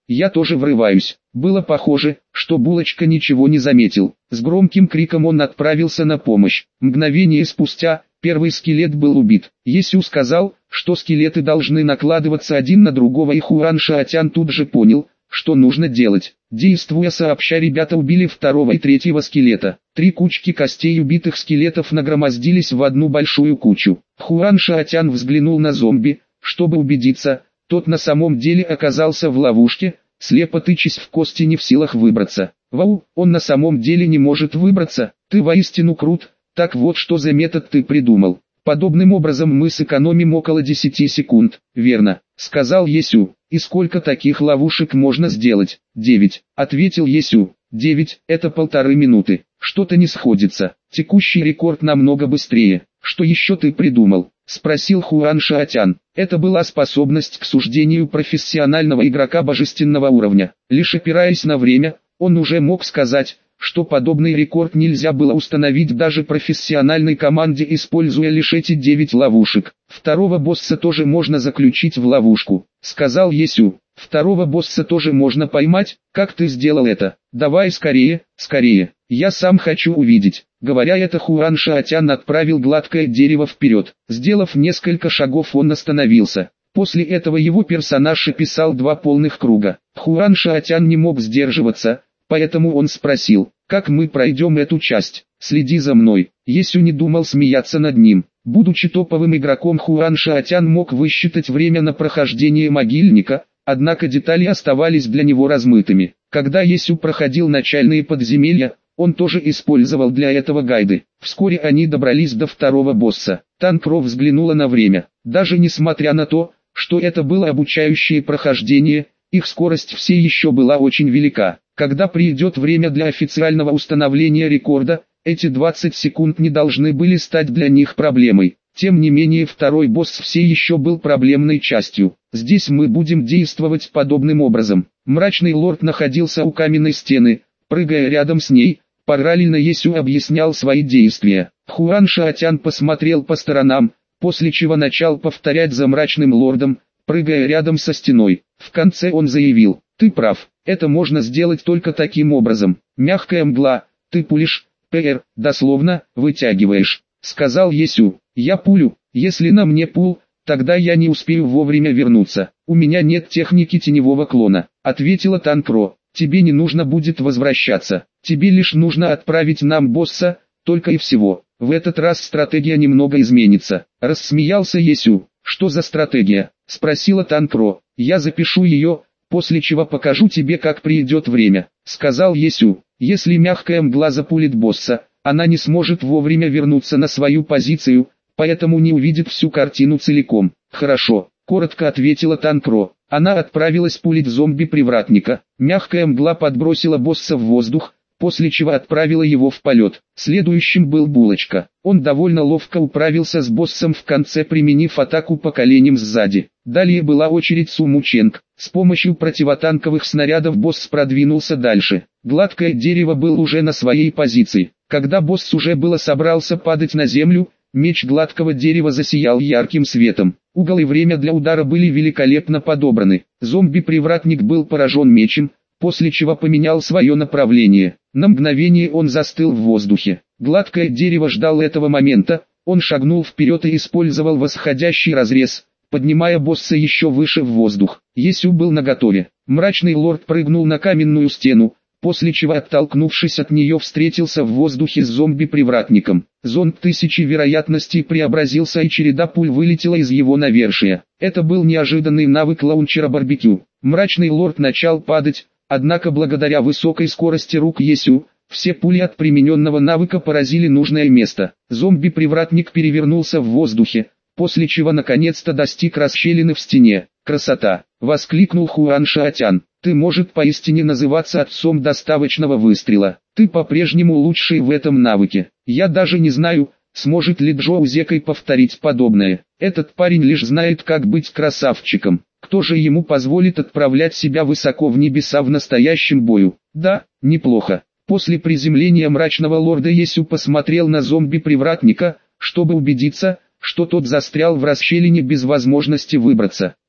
Я тоже врываюсь. Было похоже, что Булочка ничего не заметил. С громким криком он отправился на помощь. Мгновение спустя, первый скелет был убит. Есю сказал, что скелеты должны накладываться один на другого, и Хуан Шаотян тут же понял, что нужно делать. Действуя сообща, ребята убили второго и третьего скелета. Три кучки костей убитых скелетов нагромоздились в одну большую кучу. Хуан Шаотян взглянул на зомби, чтобы убедиться, тот на самом деле оказался в ловушке, слепо тычась в кости, не в силах выбраться. Вау, он на самом деле не может выбраться, ты воистину крут, так вот что за метод ты придумал. Подобным образом мы сэкономим около десяти секунд, верно, сказал Есю. И сколько таких ловушек можно сделать? Девять, ответил Есю. Девять, это полторы минуты. Что-то не сходится. Текущий рекорд намного быстрее. Что еще ты придумал? Спросил Хуан Шаотян. Это была способность к суждению профессионального игрока божественного уровня. Лишь опираясь на время, он уже мог сказать, что подобный рекорд нельзя было установить даже профессиональной команде, используя лишь эти девять ловушек. Второго босса тоже можно заключить в ловушку, сказал Есю. Второго босса тоже можно поймать, как ты сделал это? Давай скорее, скорее, я сам хочу увидеть. Говоря это, Хуан Шаотян отправил гладкое дерево вперед. Сделав несколько шагов, он остановился. После этого его персонаж описал два полных круга. Хуан Шаотян не мог сдерживаться, поэтому он спросил, как мы пройдем эту часть? Следи за мной. Есю не думал смеяться над ним. Будучи топовым игроком, Хуан Шаотян мог высчитать время на прохождение могильника, однако детали оставались для него размытыми. Когда Есю проходил начальные подземелья, он тоже использовал для этого гайды. Вскоре они добрались до второго босса. Танкро взглянула на время. Даже несмотря на то, что это было обучающее прохождение, их скорость все еще была очень велика. Когда придет время для официального установления рекорда, эти двадцать секунд не должны были стать для них проблемой. Тем не менее, второй босс все еще был проблемной частью. Здесь мы будем действовать подобным образом. Мрачный лорд находился у каменной стены, прыгая рядом с ней. Параллельно Есю объяснял свои действия. Хуан Шаотян посмотрел по сторонам, после чего начал повторять за мрачным лордом, прыгая рядом со стеной. В конце он заявил: «Ты прав, это можно сделать только таким образом. Мягкая мгла, ты пулишь, ПР, дословно, вытягиваешь», — сказал Есю. «Я пулю, если на мне пул, тогда я не успею вовремя вернуться. У меня нет техники теневого клона», — ответила Танкро. «Тебе не нужно будет возвращаться, тебе лишь нужно отправить нам босса, только и всего. В этот раз стратегия немного изменится», — рассмеялся Есю. «Что за стратегия?» — спросила Танкро. «Я запишу ее, после чего покажу тебе, как придет время», — сказал Есю. «Если мягкая мгла запулит босса, она не сможет вовремя вернуться на свою позицию, поэтому не увидит всю картину целиком». «Хорошо», — коротко ответила Танкро. Она отправилась пулить зомби-привратника. Мягкая мгла подбросила босса в воздух, после чего отправила его в полет. Следующим был Булочка. Он довольно ловко управился с боссом в конце, применив атаку по коленям сзади. Далее была очередь Суму Ченг. С помощью противотанковых снарядов босс продвинулся дальше. Гладкое дерево был уже на своей позиции. Когда босс уже было собрался падать на землю, меч гладкого дерева засиял ярким светом. Угол и время для удара были великолепно подобраны. Зомби-привратник был поражен мечем, после чего поменял свое направление. На мгновение он застыл в воздухе. Гладкое дерево ждал этого момента, он шагнул вперед и использовал восходящий разрез, поднимая босса еще выше в воздух. Есю был наготове. Мрачный лорд прыгнул на каменную стену, после чего, оттолкнувшись от нее, встретился в воздухе с зомби-привратником. Зонд тысячи вероятностей преобразился, и череда пуль вылетела из его навершия. Это был неожиданный навык лаунчера барбекю. Мрачный лорд начал падать, однако благодаря высокой скорости рук Есю, все пули от примененного навыка поразили нужное место. Зомби-привратник перевернулся в воздухе, после чего наконец-то достиг расщелины в стене. «Красота!» — воскликнул Хуан Шаотян. «Ты, может, поистине называться отцом доставочного выстрела. Ты по-прежнему лучший в этом навыке. Я даже не знаю, сможет ли Джоу Зекой повторить подобное. Этот парень лишь знает, как быть красавчиком. Кто же ему позволит отправлять себя высоко в небеса в настоящем бою? Да, неплохо». После приземления мрачного лорда Есю посмотрел на зомби-привратника, чтобы убедиться, что тот застрял в расщелине без возможности выбраться.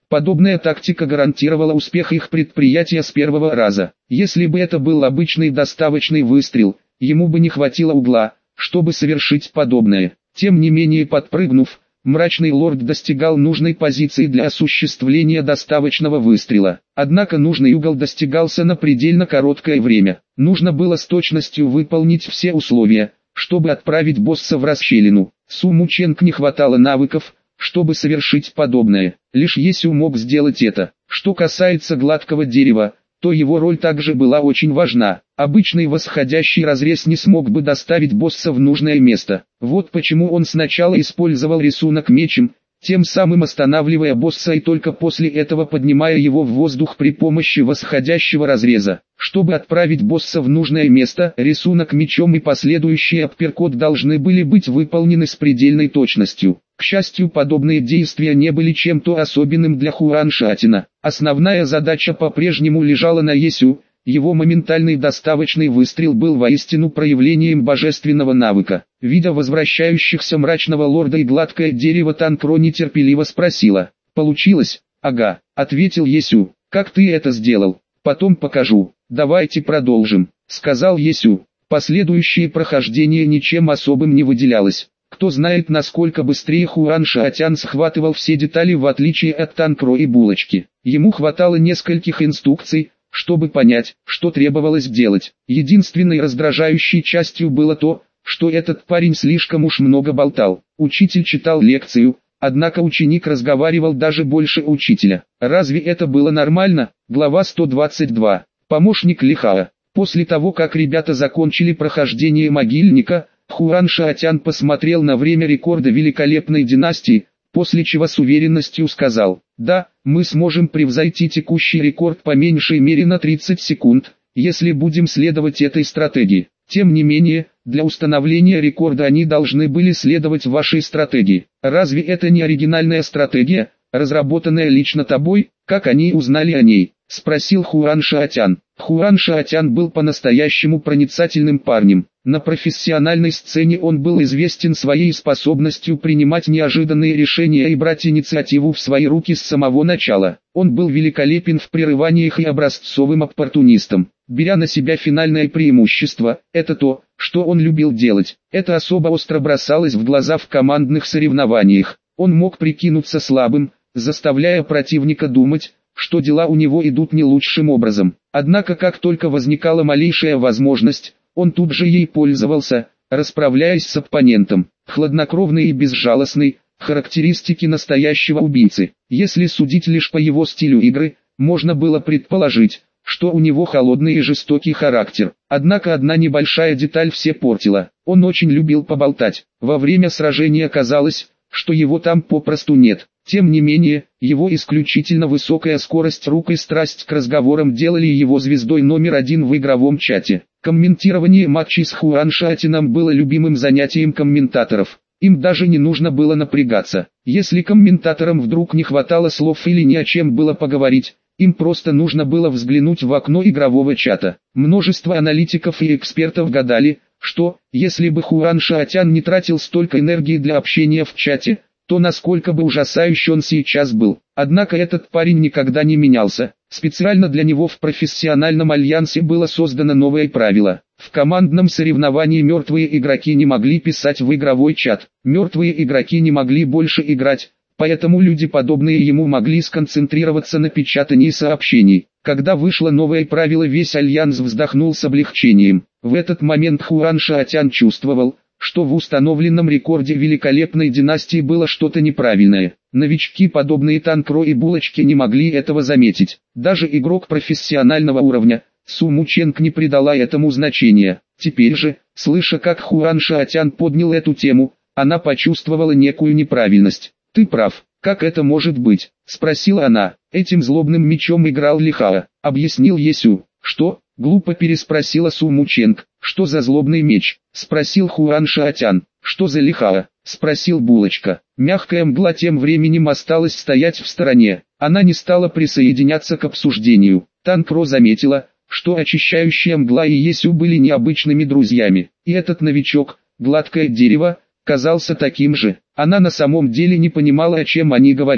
Подобная тактика гарантировала успех их предприятия с первого раза. Если бы это был обычный доставочный выстрел, ему бы не хватило угла, чтобы совершить подобное. Тем не менее, подпрыгнув, мрачный лорд достигал нужной позиции для осуществления доставочного выстрела. Однако нужный угол достигался на предельно короткое время. Нужно было с точностью выполнить все условия, чтобы отправить босса в расщелину. Су Мученг не хватало навыков, чтобы совершить подобное. Лишь Есю мог сделать это. Что касается гладкого дерева, то его роль также была очень важна. Обычный восходящий разрез не смог бы доставить босса в нужное место. Вот почему он сначала использовал рисунок мечем, тем самым останавливая босса и только после этого поднимая его в воздух при помощи восходящего разреза. Чтобы отправить босса в нужное место, рисунок мечом и последующий апперкот должны были быть выполнены с предельной точностью. К счастью, подобные действия не были чем-то особенным для Хуан Шатина. Основная задача по-прежнему лежала на Есю. Его моментальный доставочный выстрел был воистину проявлением божественного навыка. Видя возвращающихся мрачного лорда и гладкое дерево, Танкро нетерпеливо спросила. «Получилось?» «Ага», — ответил Есю. «Как ты это сделал?» «Потом покажу. Давайте продолжим», — сказал Есю. Последующее прохождение ничем особым не выделялось. Кто знает, насколько быстрее Хуан Шаотян схватывал все детали в отличие от Танкро и Булочки. Ему хватало нескольких инструкций, чтобы понять, что требовалось делать. Единственной раздражающей частью было то, что этот парень слишком уж много болтал. Учитель читал лекцию, однако ученик разговаривал даже больше учителя. Разве это было нормально? Глава сто двадцать два. Помощник Лихаа. После того, как ребята закончили прохождение могильника, Хуан Шаотян посмотрел на время рекорда великолепной династии, после чего с уверенностью сказал: «Да, мы сможем превзойти текущий рекорд по меньшей мере на тридцать секунд, если будем следовать этой стратегии. Тем не менее, для установления рекорда они должны были следовать вашей стратегии. Разве это не оригинальная стратегия, разработанная лично тобой? Как они узнали о ней?» — спросил Хуан Шаотян. Хуан Шаотян был по-настоящему проницательным парнем. На профессиональной сцене он был известен своей способностью принимать неожиданные решения и брать инициативу в свои руки с самого начала. Он был великолепен в прерываниях и образцовым оппортунистом. Беря на себя финальное преимущество, это то, что он любил делать. Это особо остро бросалось в глаза в командных соревнованиях. Он мог прикинуться слабым, заставляя противника думать, что дела у него идут не лучшим образом. Однако как только возникала малейшая возможность, он тут же ей пользовался, расправляясь с оппонентом. Хладнокровный и безжалостный – характеристики настоящего убийцы. Если судить лишь по его стилю игры, можно было предположить, что у него холодный и жестокий характер. Однако одна небольшая деталь все портила. Он очень любил поболтать. Во время сражения казалось, что его там попросту нет. Тем не менее, его исключительно высокая скорость рук и страсть к разговорам делали его звездой номер один в игровом чате. Комментирование матчей с Хуан Шаотяном было любимым занятием комментаторов. Им даже не нужно было напрягаться. Если комментаторам вдруг не хватало слов или ни о чем было поговорить, им просто нужно было взглянуть в окно игрового чата. Множество аналитиков и экспертов гадали, что, если бы Хуан Шаотян не тратил столько энергии для общения в чате, то насколько бы ужасающий он сейчас был. Однако этот парень никогда не менялся. Специально для него в профессиональном альянсе было создано новое правило. В командном соревновании мертвые игроки не могли писать в игровой чат. Мертвые игроки не могли больше играть, поэтому люди, подобные ему, могли сконцентрироваться на печатании сообщений. Когда вышло новое правило, весь альянс вздохнул с облегчением. В этот момент Хуан Шаотян чувствовал, что в установленном рекорде великолепной династии было что-то неправильное. Новички, подобные Танкро и Булочке, не могли этого заметить. Даже игрок профессионального уровня, Су Мученг, не придала этому значения. Теперь же, слыша, как Хуан Шаотян поднял эту тему, она почувствовала некую неправильность. «Ты прав, как это может быть?» — спросила она. «Этим злобным мечом играл Лихаа», — объяснил Есю. «Что?» — глупо переспросила Су Мученг. «Что за злобный меч?» — спросил Хуан Шаотян. «Что за Лихаа?» — спросил Булочка. Мягкая мгла тем временем осталась стоять в стороне. Она не стала присоединяться к обсуждению. Танкро заметила, что очищающая мгла и Есю были необычными друзьями. И этот новичок, гладкое дерево, казался таким же. Она на самом деле не понимала, о чем они говорили.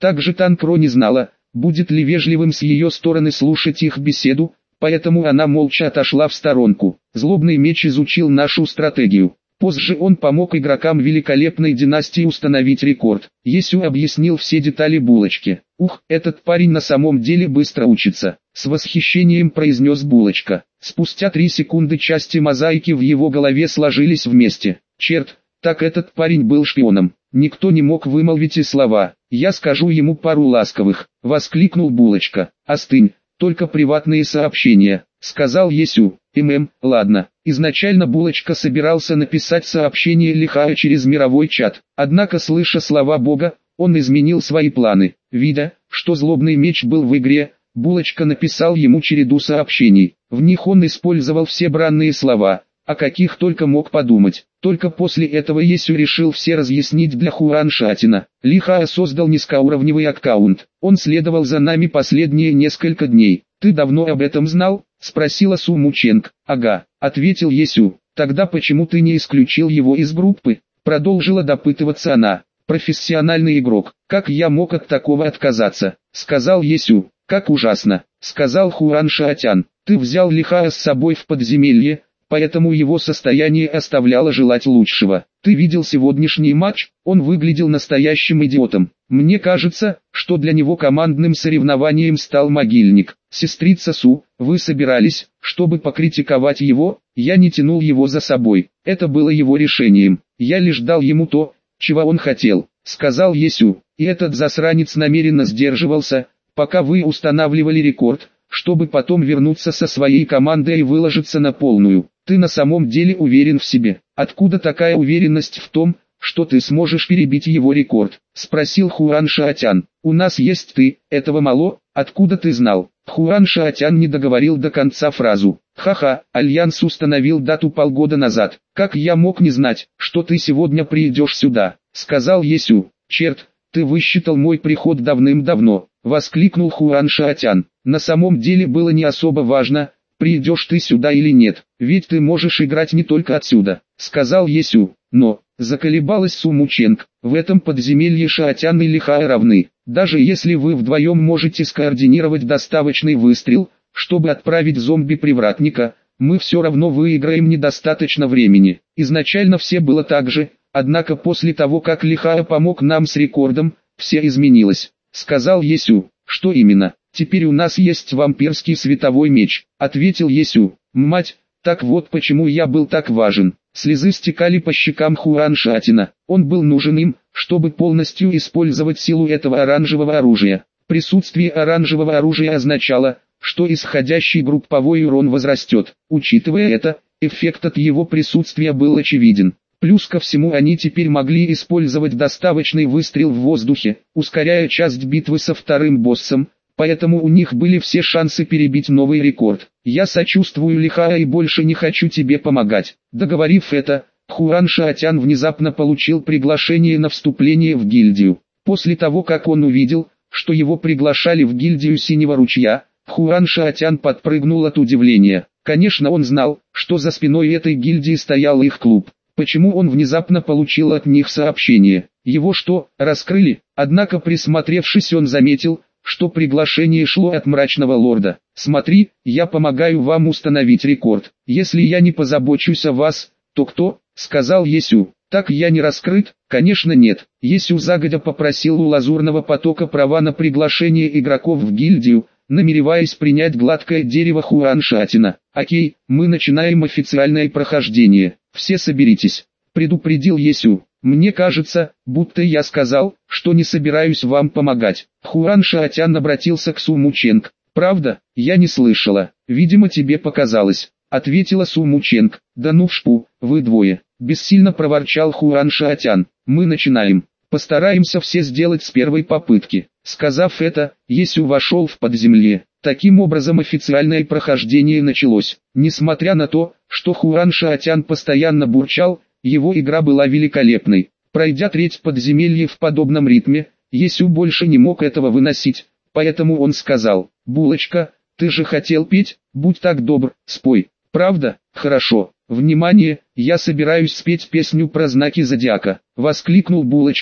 Также Танкро не знала, будет ли вежливым с ее стороны слушать их беседу, поэтому она молча отошла в сторонку. Злобный меч изучил нашу стратегию. Позже он помог игрокам великолепной династии установить рекорд. Есю объяснил все детали Булочке. «Ух, этот парень на самом деле быстро учится», — с восхищением произнес Булочка. Спустя три секунды части мозаики в его голове сложились вместе. «Черт, так этот парень был шпионом». Никто не мог вымолвить и слова. «Я скажу ему пару ласковых», — воскликнул Булочка. «Остынь, только приватные сообщения», — сказал Есю. «ММ, ладно». Изначально Булочка собирался написать сообщение Лихая через мировой чат. Однако, слыша слова Бога, он изменил свои планы. Видя, что злобный меч был в игре, Булочка написал ему череду сообщений. В них он использовал все бранные слова, о каких только мог подумать. Только после этого Есю решил все разъяснить для Хуаншатина. Лихая создал низкоуровневый аккаунт. Он следовал за нами последние несколько дней. «Ты давно об этом знал?» — спросила Су Мученг. «Ага», — ответил Есю. «Тогда почему ты не исключил его из группы?» — продолжила допытываться она. «Профессиональный игрок, как я мог от такого отказаться?» — сказал Есю. «Как ужасно», — сказал Хуан Шаотян. «Ты взял Лихая с собой в подземелье, поэтому его состояние оставляло желать лучшего. Ты видел сегодняшний матч? Он выглядел настоящим идиотом. Мне кажется, что для него командным соревнованием стал могильник. Сестрица Су, вы собирались, чтобы покритиковать его? Я не тянул его за собой. Это было его решением. Я лишь дал ему то, чего он хотел», — сказал Есю. «И этот засранец намеренно сдерживался, пока вы устанавливали рекорд, чтобы потом вернуться со своей командой и выложиться на полную. Ты на самом деле уверен в себе? Откуда такая уверенность в том, что ты сможешь перебить его рекорд?» — спросил Хуан Шаотян. «У нас есть ты, этого мало, откуда ты знал?» Хуан Шаотян не договорил до конца фразу. «Ха-ха, Альянс установил дату полгода назад. Как я мог не знать, что ты сегодня придешь сюда?» — сказал Есю. «Черт, ты высчитал мой приход давным-давно», — воскликнул Хуан Шаотян. «На самом деле было не особо важно, придешь ты сюда или нет, ведь ты можешь играть не только отсюда», — сказал Есю. «Но», — заколебалась Су Мученг, — «в этом подземелье Шаотян и Лихая равны. Даже если вы вдвоем можете скоординировать доставочный выстрел, чтобы отправить зомби-привратника, мы все равно выиграем недостаточно времени. Изначально все было так же, однако после того как Лихая помог нам с рекордом, все изменилось», — сказал Есю. «Что именно?» «Теперь у нас есть вампирский световой меч», — ответил Есю. «Мать, так вот почему я был так важен». Слезы стекали по щекам Хуан Шатина. Он был нужен им, чтобы полностью использовать силу этого оранжевого оружия. Присутствие оранжевого оружия означало, что исходящий групповой урон возрастет. Учитывая это, эффект от его присутствия был очевиден. Плюс ко всему они теперь могли использовать доставочный выстрел в воздухе, ускоряя часть битвы со вторым боссом, поэтому у них были все шансы перебить новый рекорд. «Я сочувствую Лихая и больше не хочу тебе помогать». Договорив это, Хуан Шаотян внезапно получил приглашение на вступление в гильдию. После того как он увидел, что его приглашали в гильдию Синего Ручья, Хуан Шаотян подпрыгнул от удивления. Конечно, он знал, что за спиной этой гильдии стоял их клуб. Почему он внезапно получил от них сообщение? Его что, раскрыли? Однако присмотревшись, он заметил, что приглашение шло от Мрачного Лорда. «Смотри, я помогаю вам установить рекорд. Если я не позабочусь о вас, то кто?» — сказал Есю. «Так я не раскрыт?» «Конечно нет». Есю загодя попросил у Лазурного потока права на приглашение игроков в гильдию, намереваясь принять гладкое дерево Хуан Шатина. «Окей, мы начинаем официальное прохождение. Все соберитесь», — предупредил Есю. «Мне кажется, будто я сказал, что не собираюсь вам помогать». Хуан Шаотян обратился к Су Мученг. «Правда? Я не слышала. Видимо, тебе показалось», — ответила Су Мученг. «Да ну в шпу, вы двое», — бессильно проворчал Хуан Шаотян. «Мы начинаем. Постараемся все сделать с первой попытки». Сказав это, Есю вошел в подземелье. Таким образом официальное прохождение началось. Несмотря на то, что Хуан Шаотян постоянно бурчал, его игра была великолепной. Пройдя треть подземелья в подобном ритме, Есю больше не мог этого выносить, поэтому он сказал: «Булочка, ты же хотел петь, будь так добр, спой». «Правда? Хорошо. Внимание, я собираюсь спеть песню про знаки зодиака», — воскликнул Булочка,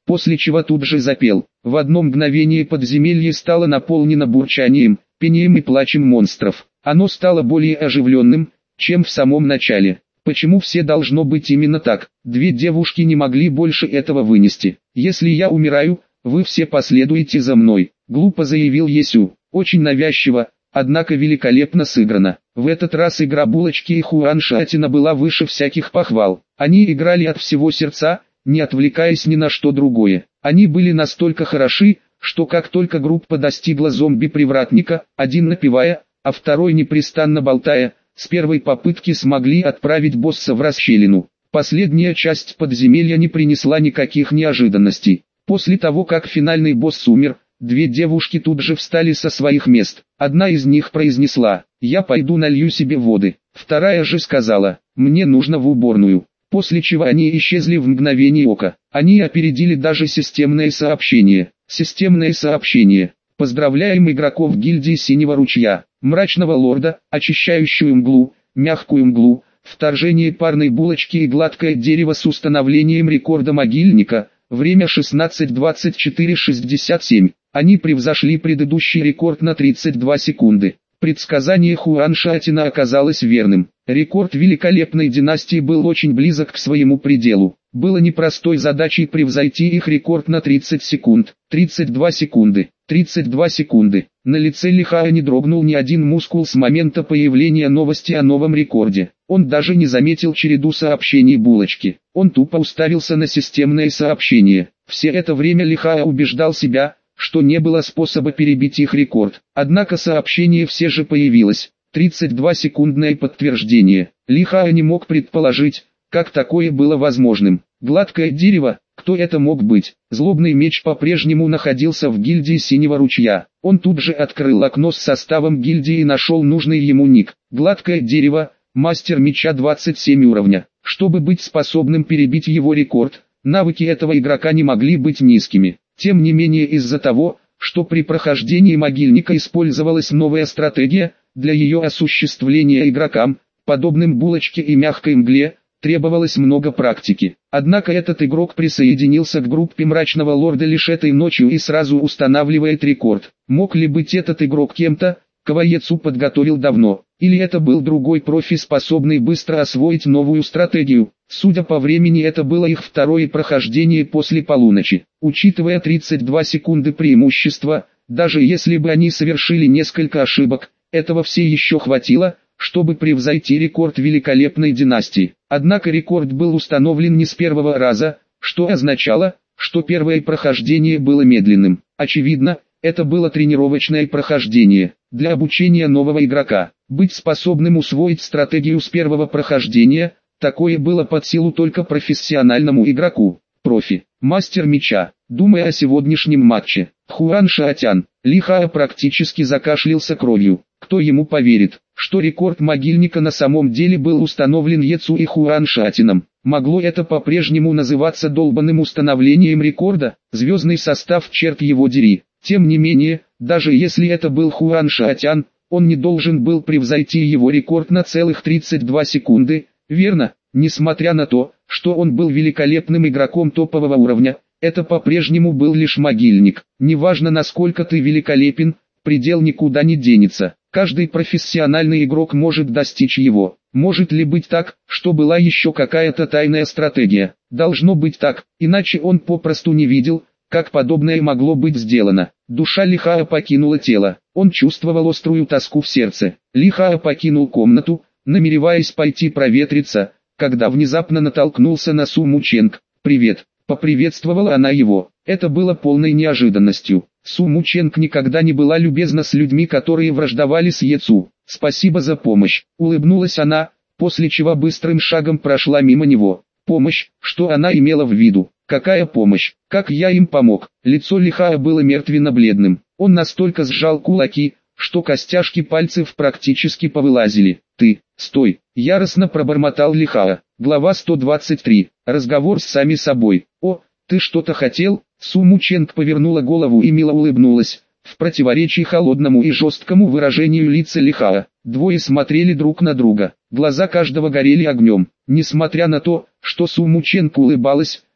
после чего тут же запел. В одно мгновение подземелье стало наполнено бурчанием, пением и плачем монстров. Оно стало более оживленным, чем в самом начале. Почему все должно быть именно так? Две девушки не могли больше этого вынести. «Если я умираю, вы все последуете за мной», — глупо заявил Есю. Очень навязчиво, однако великолепно сыграно. В этот раз игра Булочки и Хуан Шатина была выше всяких похвал. Они играли от всего сердца, не отвлекаясь ни на что другое. Они были настолько хороши, что как только группа достигла зомби-привратника, один напевая, а второй непрестанно болтая, с первой попытки смогли отправить босса в расщелину. Последняя часть подземелья не принесла никаких неожиданностей. После того, как финальный босс умер, две девушки тут же встали со своих мест. Одна из них произнесла: «Я пойду налью себе воды». Вторая же сказала: «Мне нужно в уборную». После чего они исчезли в мгновение ока. Они опередили даже системное сообщение. Системное сообщение. Поздравляем игроков гильдии Синего Ручья, Мрачного Лорда, Очищающую Мглу, Мягкую Мглу, Вторжение Парной Булочки и Гладкое Дерево с установлением рекорда Могильника. Время шестнадцать двадцать четыре шестьдесят семь. Они превзошли предыдущий рекорд на тридцать две секунды. Предсказание Хуан Шатина оказалось верным. Рекорд великолепной династии был очень близок к своему пределу. Было непростой задачей превзойти их рекорд на тридцать секунд. тридцать две секунды. тридцать две секунды. На лице Лихая не дрогнул ни один мускул с момента появления новости о новом рекорде. Он даже не заметил череду сообщений Булочки. Он тупо уставился на системное сообщение. Все это время Лихая убеждал себя, что не было способа перебить их рекорд. Однако сообщение все же появилось. тридцать две секундное подтверждение. Лихая не мог предположить, как такое было возможным. Гладкое дерево, кто это мог быть? Злобный меч по-прежнему находился в гильдии Синего Ручья. Он тут же открыл окно с составом гильдии и нашел нужный ему ник. Гладкое дерево, мастер меча двадцать семь уровня. Чтобы быть способным перебить его рекорд, навыки этого игрока не могли быть низкими. Тем не менее, из-за того, что при прохождении могильника использовалась новая стратегия, для ее осуществления игрокам, подобным Булочке и Мягкой Мгле, требовалось много практики. Однако этот игрок присоединился к группе Мрачного Лорда лишь этой ночью и сразу устанавливает рекорд. Мог ли быть этот игрок кем-то, кого Есю подготовил давно, или это был другой профи, способный быстро освоить новую стратегию? Судя по времени, это было их второе прохождение после полуночи. Учитывая тридцать две секунды преимущества, даже если бы они совершили несколько ошибок, этого все еще хватило, чтобы превзойти рекорд великолепной династии. Однако рекорд был установлен не с первого раза, что означало, что первое прохождение было медленным. Очевидно, это было тренировочное прохождение. Для обучения нового игрока, быть способным усвоить стратегию с первого прохождения, такое было под силу только профессиональному игроку. Профи, мастер меча. Думая о сегодняшнем матче, Хуан Шатян, Лихая практически закашлялся кровью. Кто ему поверит, что рекорд могильника на самом деле был установлен Есю и Хуан Шатином? Могло это по-прежнему называться долбанным установлением рекорда? Звездный состав, черт его дери. Тем не менее, даже если это был Хуан Шатян, он не должен был превзойти его рекорд на целых тридцать две секунды, верно? Несмотря на то, что он был великолепным игроком топового уровня, это по-прежнему был лишь могильник. Неважно, насколько ты великолепен, предел никуда не денется. Каждый профессиональный игрок может достичь его. Может ли быть так, что была еще какая-то тайная стратегия? Должно быть так, иначе он попросту не видел, как подобное могло быть сделано. Душа Лихая покинула тело. Он чувствовал острую тоску в сердце. Лихая покинул комнату, намереваясь пойти проветриться, когда внезапно натолкнулся на Су Мученг. «Привет», — поприветствовала она его. Это было полной неожиданностью. Су Мученг никогда не была любезна с людьми, которые враждовали с Есю. «Спасибо за помощь», — улыбнулась она, после чего быстрым шагом прошла мимо него. Помощь, что она имела в виду? Какая помощь? Как я им помог? Лицо Лихая было мертвенно-бледным. Он настолько сжал кулаки, что костяшки пальцев практически повылазили. «Ты, стой!» — яростно пробормотал Лихая. Глава сто двадцать три. Разговор с сами собой. «О, ты что-то хотел?» Су Мученг повернула голову и мило улыбнулась, в противоречии холодному и жесткому выражению лица Лихая. Двое смотрели друг на друга. Глаза каждого горели огнем. Несмотря на то, что Су Мученг улыбалась,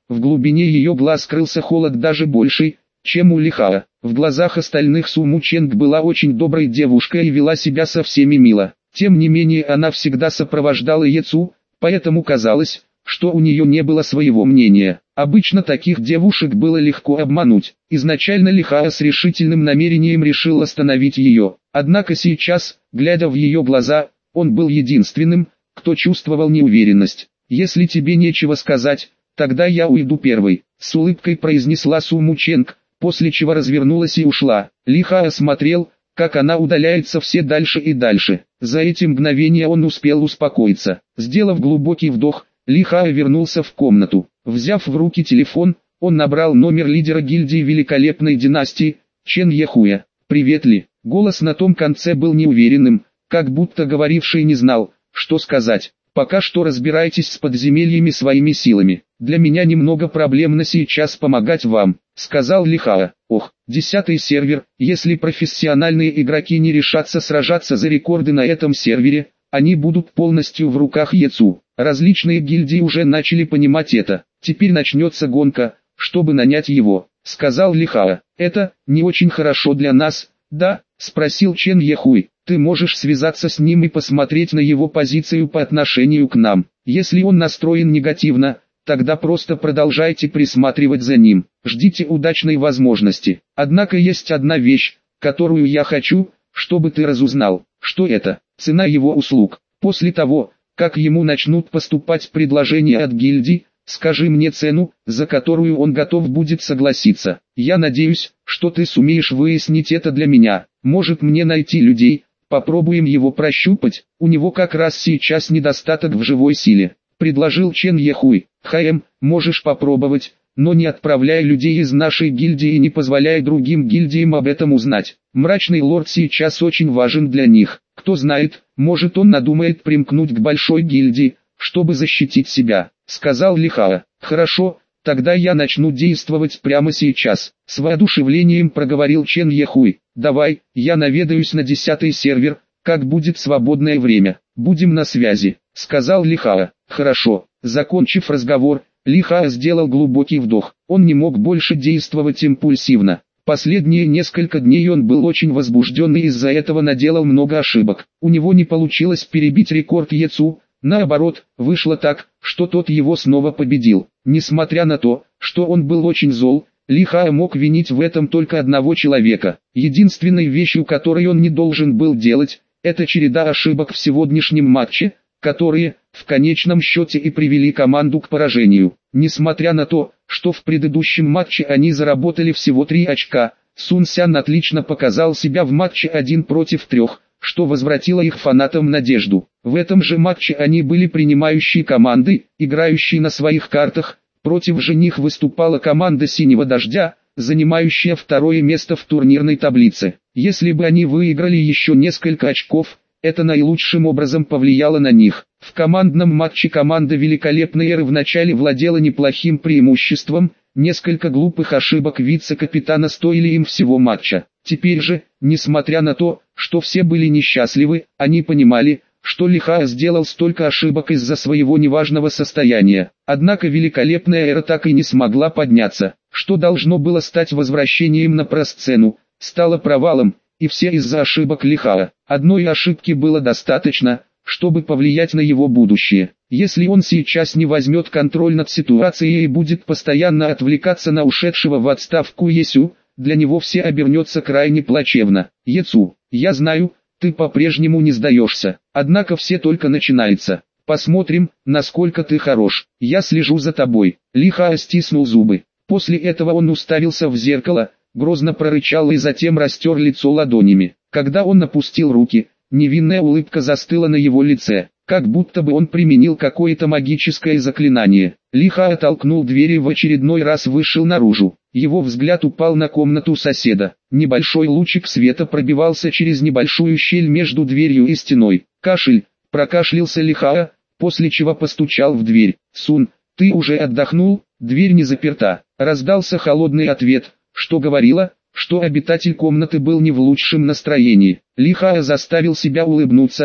в глубине ее глаз скрылся холод даже больший, чем у Лихаа. В глазах остальных Су Му Ченг была очень доброй девушкой и вела себя со всеми мило. Тем не менее она всегда сопровождала Ецу, поэтому казалось, что у нее не было своего мнения. Обычно таких девушек было легко обмануть. Изначально Лихаа с решительным намерением решил остановить ее. Однако сейчас, глядя в ее глаза, он был единственным, кто чувствовал неуверенность. «Если тебе нечего сказать, тогда я уйду первой», — с улыбкой произнесла Су Му Ченг, после чего развернулась и ушла. Лихаа смотрел, как она удаляется все дальше и дальше. За эти мгновения он успел успокоиться. Сделав глубокий вдох, Лихаа вернулся в комнату. Взяв в руки телефон, он набрал номер лидера гильдии великолепной династии, Чен Ехуя. «Привет, Ли». Голос на том конце был неуверенным, как будто говоривший не знал, что сказать. «Пока что разбирайтесь с подземельями своими силами. Для меня немного проблемно сейчас помогать вам», — сказал Лихаа. «Ох, десятый сервер, если профессиональные игроки не решатся сражаться за рекорды на этом сервере, они будут полностью в руках Ецу. Различные гильдии уже начали понимать это. Теперь начнется гонка, чтобы нанять его», — сказал Лихаа. «Это не очень хорошо для нас, да?» — спросил Чен Ехуй. «Ты можешь связаться с ним и посмотреть на его позицию по отношению к нам. Если он настроен негативно, тогда просто продолжайте присматривать за ним. Ждите удачной возможности. Однако есть одна вещь, которую я хочу, чтобы ты разузнал. Что это? Цена его услуг. После того, как ему начнут поступать предложения от гильдии, скажи мне цену, за которую он готов будет согласиться. Я надеюсь, что ты сумеешь выяснить это для меня. Может мне найти людей, попробуем его прощупать, у него как раз сейчас недостаток в живой силе», — предложил Чен Ехуй. «Хаэм, можешь попробовать, но не отправляй людей из нашей гильдии и не позволяй другим гильдиям об этом узнать. Мрачный лорд сейчас очень важен для них. Кто знает, может он надумает примкнуть к большой гильдии, чтобы защитить себя», — сказал Лихаа. «Хорошо, тогда я начну действовать прямо сейчас», — с воодушевлением проговорил Чен Ехуй. «Давай, я наведаюсь на десятый сервер, как будет свободное время. Будем на связи», — сказал Лихаа. «Хорошо». Закончив разговор, Лихаа сделал глубокий вдох. Он не мог больше действовать импульсивно. Последние несколько дней он был очень возбужден и из-за этого наделал много ошибок. У него не получилось перебить рекорд Ецу, наоборот, вышло так, что тот его снова победил. Несмотря на то, что он был очень зол, Лихаа мог винить в этом только одного человека. Единственной вещью, которой он не должен был делать, это череда ошибок в сегодняшнем матче, которые, в конечном счете и привели команду к поражению. Несмотря на то, что в предыдущем матче они заработали всего три очка, Сун Сян отлично показал себя в матче один против трех, что возвратило их фанатам надежду. В этом же матче они были принимающей командой, играющей на своих картах. Против же них выступала команда Синего Дождя, занимающая второе место в турнирной таблице. Если бы они выиграли еще несколько очков, это наилучшим образом повлияло на них. В командном матче команда Великолепной Эры вначале владела неплохим преимуществом, несколько глупых ошибок вице-капитана стоили им всего матча. Теперь же, несмотря на то, что все были несчастливы, они понимали, что Лихаа сделал столько ошибок из-за своего неважного состояния. Однако Великолепная Эра так и не смогла подняться, что должно было стать возвращением на просцену, стало провалом, и все из-за ошибок Лихаа. Одной ошибки было достаточно, чтобы повлиять на его будущее. Если он сейчас не возьмет контроль над ситуацией и будет постоянно отвлекаться на ушедшего в отставку Есю, для него все обернется крайне плачевно. «Ецу, я знаю, ты по-прежнему не сдаешься, однако все только начинается. Посмотрим, насколько ты хорош. Я слежу за тобой». Лихаа стиснул зубы. После этого он уставился в зеркало, грозно прорычал и затем растер лицо ладонями. Когда он опустил руки, невинная улыбка застыла на его лице, как будто бы он применил какое-то магическое заклинание. Лихаа оттолкнул дверь и в очередной раз вышел наружу. Его взгляд упал на комнату соседа. Небольшой лучик света пробивался через небольшую щель между дверью и стеной. Кашель, прокашлялся Лихаа, после чего постучал в дверь. «Сун, ты уже отдохнул? Дверь не заперта», — раздался холодный ответ, что говорило, что обитатель комнаты был не в лучшем настроении. Лихаа заставил себя улыбнуться,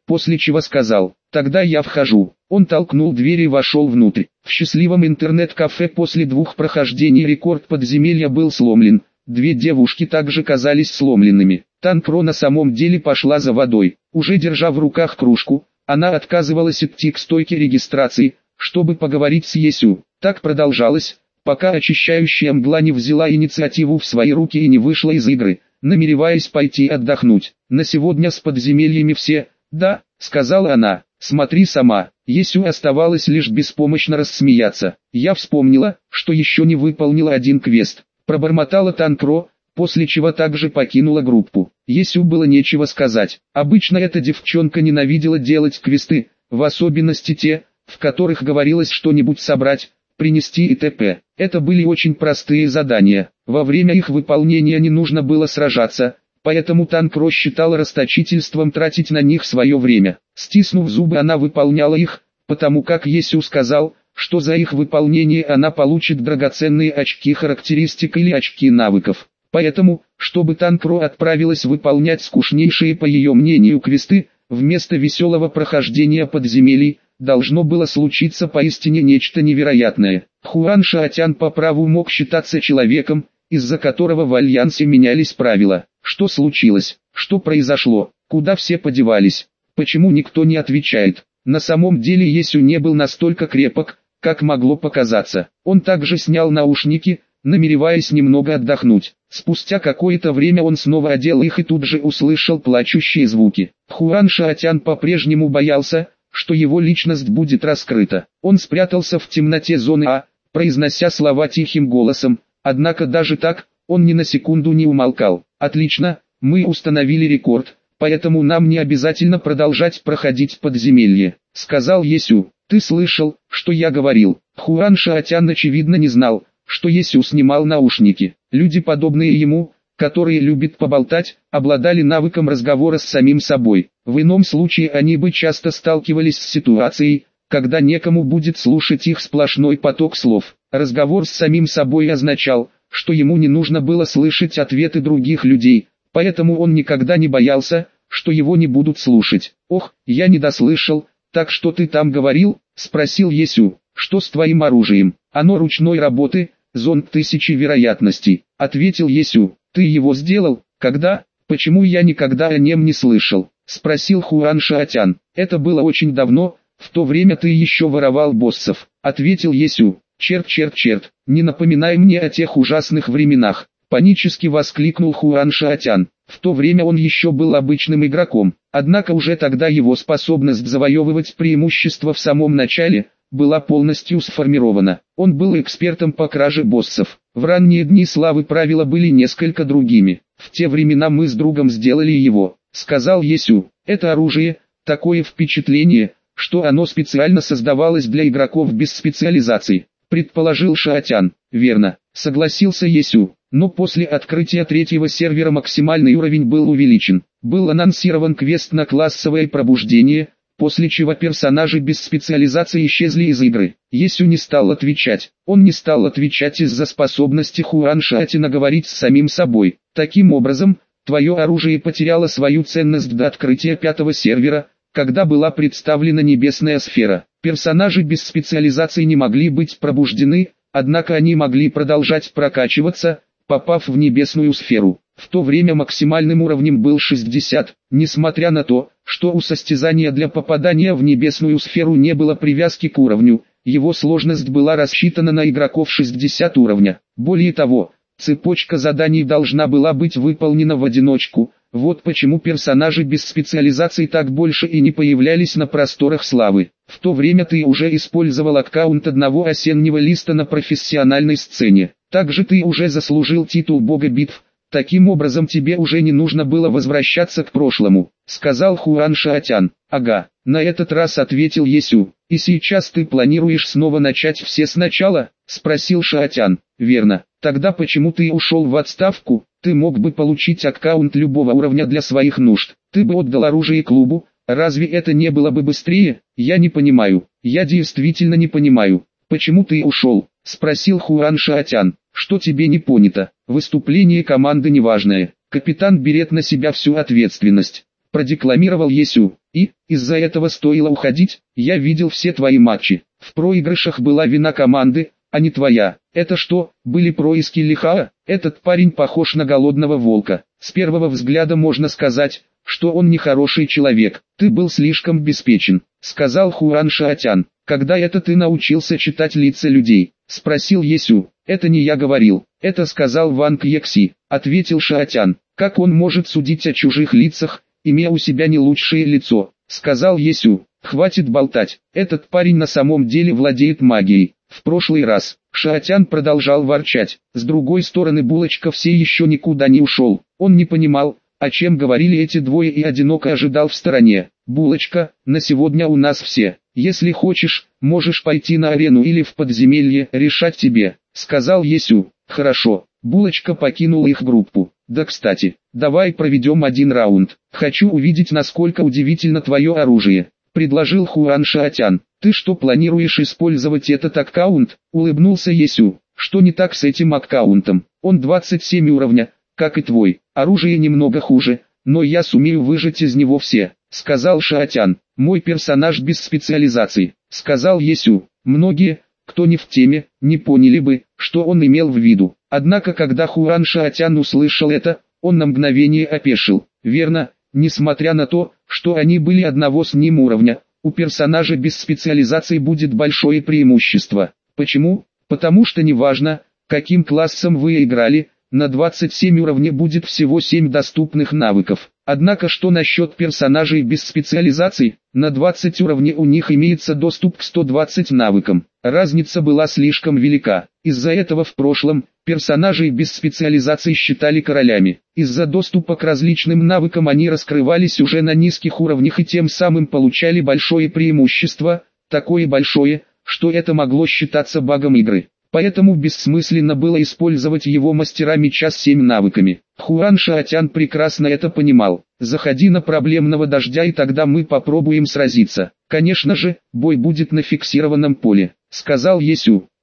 после чего сказал: «Тогда я вхожу». Он толкнул дверь и вошел внутрь. В счастливом интернет-кафе после двух прохождений рекорд подземелья был сломлен. Две девушки также казались сломленными. Танкро на самом деле пошла за водой. Уже держа в руках кружку, она отказывалась идти к стойке регистрации, чтобы поговорить с Есю. Так продолжалось, пока очищающая мгла не взяла инициативу в свои руки и не вышла из игры, намереваясь пойти отдохнуть. «На сегодня с подземельями все, да», — сказала она, — «смотри сама». Есю оставалось лишь беспомощно рассмеяться. «Я вспомнила, что еще не выполнила один квест», — пробормотала Танкро, после чего также покинула группу. Есю было нечего сказать. Обычно эта девчонка ненавидела делать квесты, в особенности те, в которых говорилось что-нибудь собрать, принести и т.п. Это были очень простые задания. Во время их выполнения не нужно было сражаться, поэтому Танкро считала расточительством тратить на них свое время. Стиснув зубы, она выполняла их, потому как Есю сказал, что за их выполнение она получит драгоценные очки характеристик или очки навыков. Поэтому, чтобы Танкро отправилась выполнять скучнейшие по ее мнению квесты, вместо веселого прохождения подземелий, должно было случиться поистине нечто невероятное. Хуан Шаотян по праву мог считаться человеком, из-за которого в Альянсе менялись правила. Что случилось? Что произошло? Куда все подевались? Почему никто не отвечает? На самом деле Есю не был настолько крепок, как могло показаться. Он также снял наушники, намереваясь немного отдохнуть. Спустя какое-то время он снова одел их и тут же услышал плачущие звуки. Хуан Шаотян по-прежнему боялся, что его личность будет раскрыта. Он спрятался в темноте зоны А, произнося слова тихим голосом, однако даже так, он ни на секунду не умолкал. «Отлично, мы установили рекорд, поэтому нам не обязательно продолжать проходить подземелье», — сказал Есю. «Ты слышал, что я говорил?» Хуан Шаотян очевидно не знал, что Есю снимал наушники. Люди, подобные ему, которые любят поболтать, обладали навыком разговора с самим собой. В ином случае они бы часто сталкивались с ситуацией, когда некому будет слушать их сплошной поток слов. Разговор с самим собой означал, что ему не нужно было слышать ответы других людей, поэтому он никогда не боялся, что его не будут слушать. «Ох, я не дослышал, так что ты там говорил?» — спросил Есю. «Что с твоим оружием? Оно ручной работы, зонд тысячи вероятностей», — ответил Есю. «Ты его сделал? Когда? Почему я никогда о нем не слышал?» — спросил Хуан Шаотян. «Это было очень давно, в то время ты еще воровал боссов», — ответил Есю. «Черт, черт, черт, не напоминай мне о тех ужасных временах», — панически воскликнул Хуан Шаотян. В то время он еще был обычным игроком, однако уже тогда его способность завоевывать преимущество в самом начале была полностью сформирована. Он был экспертом по краже боссов. В ранние дни славы правила были несколько другими. «В те времена мы с другом сделали его», — сказал Есю. «Это оружие, такое впечатление, что оно специально создавалось для игроков без специализации», — предположил Шаотян. «Верно», — согласился Есю. Но после открытия третьего сервера максимальный уровень был увеличен. Был анонсирован квест на классовое пробуждение, после чего персонажи без специализации исчезли из игры. Есю не стал отвечать. Он не стал отвечать из-за способности Хуан Шаотяна говорить с самим собой. Таким образом, твое оружие потеряло свою ценность до открытия пятого сервера, когда была представлена небесная сфера. Персонажи без специализации не могли быть пробуждены, однако они могли продолжать прокачиваться, попав в небесную сферу. В то время максимальным уровнем был шестьдесят, несмотря на то, что у состязания для попадания в небесную сферу не было привязки к уровню, его сложность была рассчитана на игроков шестьдесят уровня. Более того, цепочка заданий должна была быть выполнена в одиночку, вот почему персонажи без специализации так больше и не появлялись на просторах славы. В то время ты уже использовал аккаунт одного осеннего листа на профессиональной сцене. Также ты уже заслужил титул бога битв, таким образом тебе уже не нужно было возвращаться к прошлому, сказал Хуан Шаотян. Ага, на этот раз ответил Есю. И сейчас ты планируешь снова начать все сначала, спросил Шаотян. Верно. Тогда почему ты ушел в отставку? Ты мог бы получить аккаунт любого уровня для своих нужд. Ты бы отдал оружие клубу, разве это не было бы быстрее? Я не понимаю. Я действительно не понимаю. Почему ты ушел? Спросил Хуан Шаотян. Что тебе не понято? Выступление команды неважное. Капитан берет на себя всю ответственность. продекламировал Есю. И, из-за этого стоило уходить. Я видел все твои матчи. В проигрышах была вина команды, а не твоя. Это что, были происки Лихаа? Этот парень похож на голодного волка. С первого взгляда можно сказать, что он нехороший человек. Ты был слишком беспечен, сказал Хуан Шаотян. Когда это ты научился читать лица людей? Спросил Есю. Это не я говорил, это сказал Ванг Екси, ответил Шаотян. Как он может судить о чужих лицах, имея у себя не лучшее лицо? Сказал Есю. Хватит болтать, этот парень на самом деле владеет магией. В прошлый раз Шаотян продолжал ворчать. С другой стороны, Булочка все еще никуда не ушел. Он не понимал, о чем говорили эти двое, и одиноко ожидал в стороне. Булочка, на сегодня у нас все. Если хочешь, можешь пойти на арену или в подземелье, решать тебе, сказал Есю. Хорошо. Булочка покинул их группу. Да, кстати, давай проведем один раунд. Хочу увидеть, насколько удивительно твое оружие, предложил Хуан Шаотян. Ты что, планируешь использовать этот аккаунт? Улыбнулся Есю. Что не так с этим аккаунтом? Он двадцать семь уровня, как и твой. Оружие немного хуже, но я сумею выжать из него все, сказал Шаотян. Мой персонаж без специализации, сказал Есю. Многие, кто не в теме, не поняли бы, что он имел в виду. Однако когда Хуан Шаотян услышал это, он на мгновение опешил. Верно, несмотря на то, что они были одного с ним уровня, у персонажа без специализации будет большое преимущество. Почему? Потому что неважно, каким классом вы играли, на двадцать семь уровней будет всего семь доступных навыков. Однако что насчет персонажей без специализации? На двадцать уровней у них имеется доступ к сто двадцати навыкам. Разница была слишком велика. Из-за этого в прошлом, персонажей без специализации считали королями. Из-за доступа к различным навыкам они раскрывались уже на низких уровнях и тем самым получали большое преимущество, такое большое, что это могло считаться багом игры. Поэтому бессмысленно было использовать его мастера меча с семь навыками. Хуан Шаотян прекрасно это понимал. Заходи на проблемного дождя, и тогда мы попробуем сразиться. Конечно же, бой будет на фиксированном поле, сказал Есю.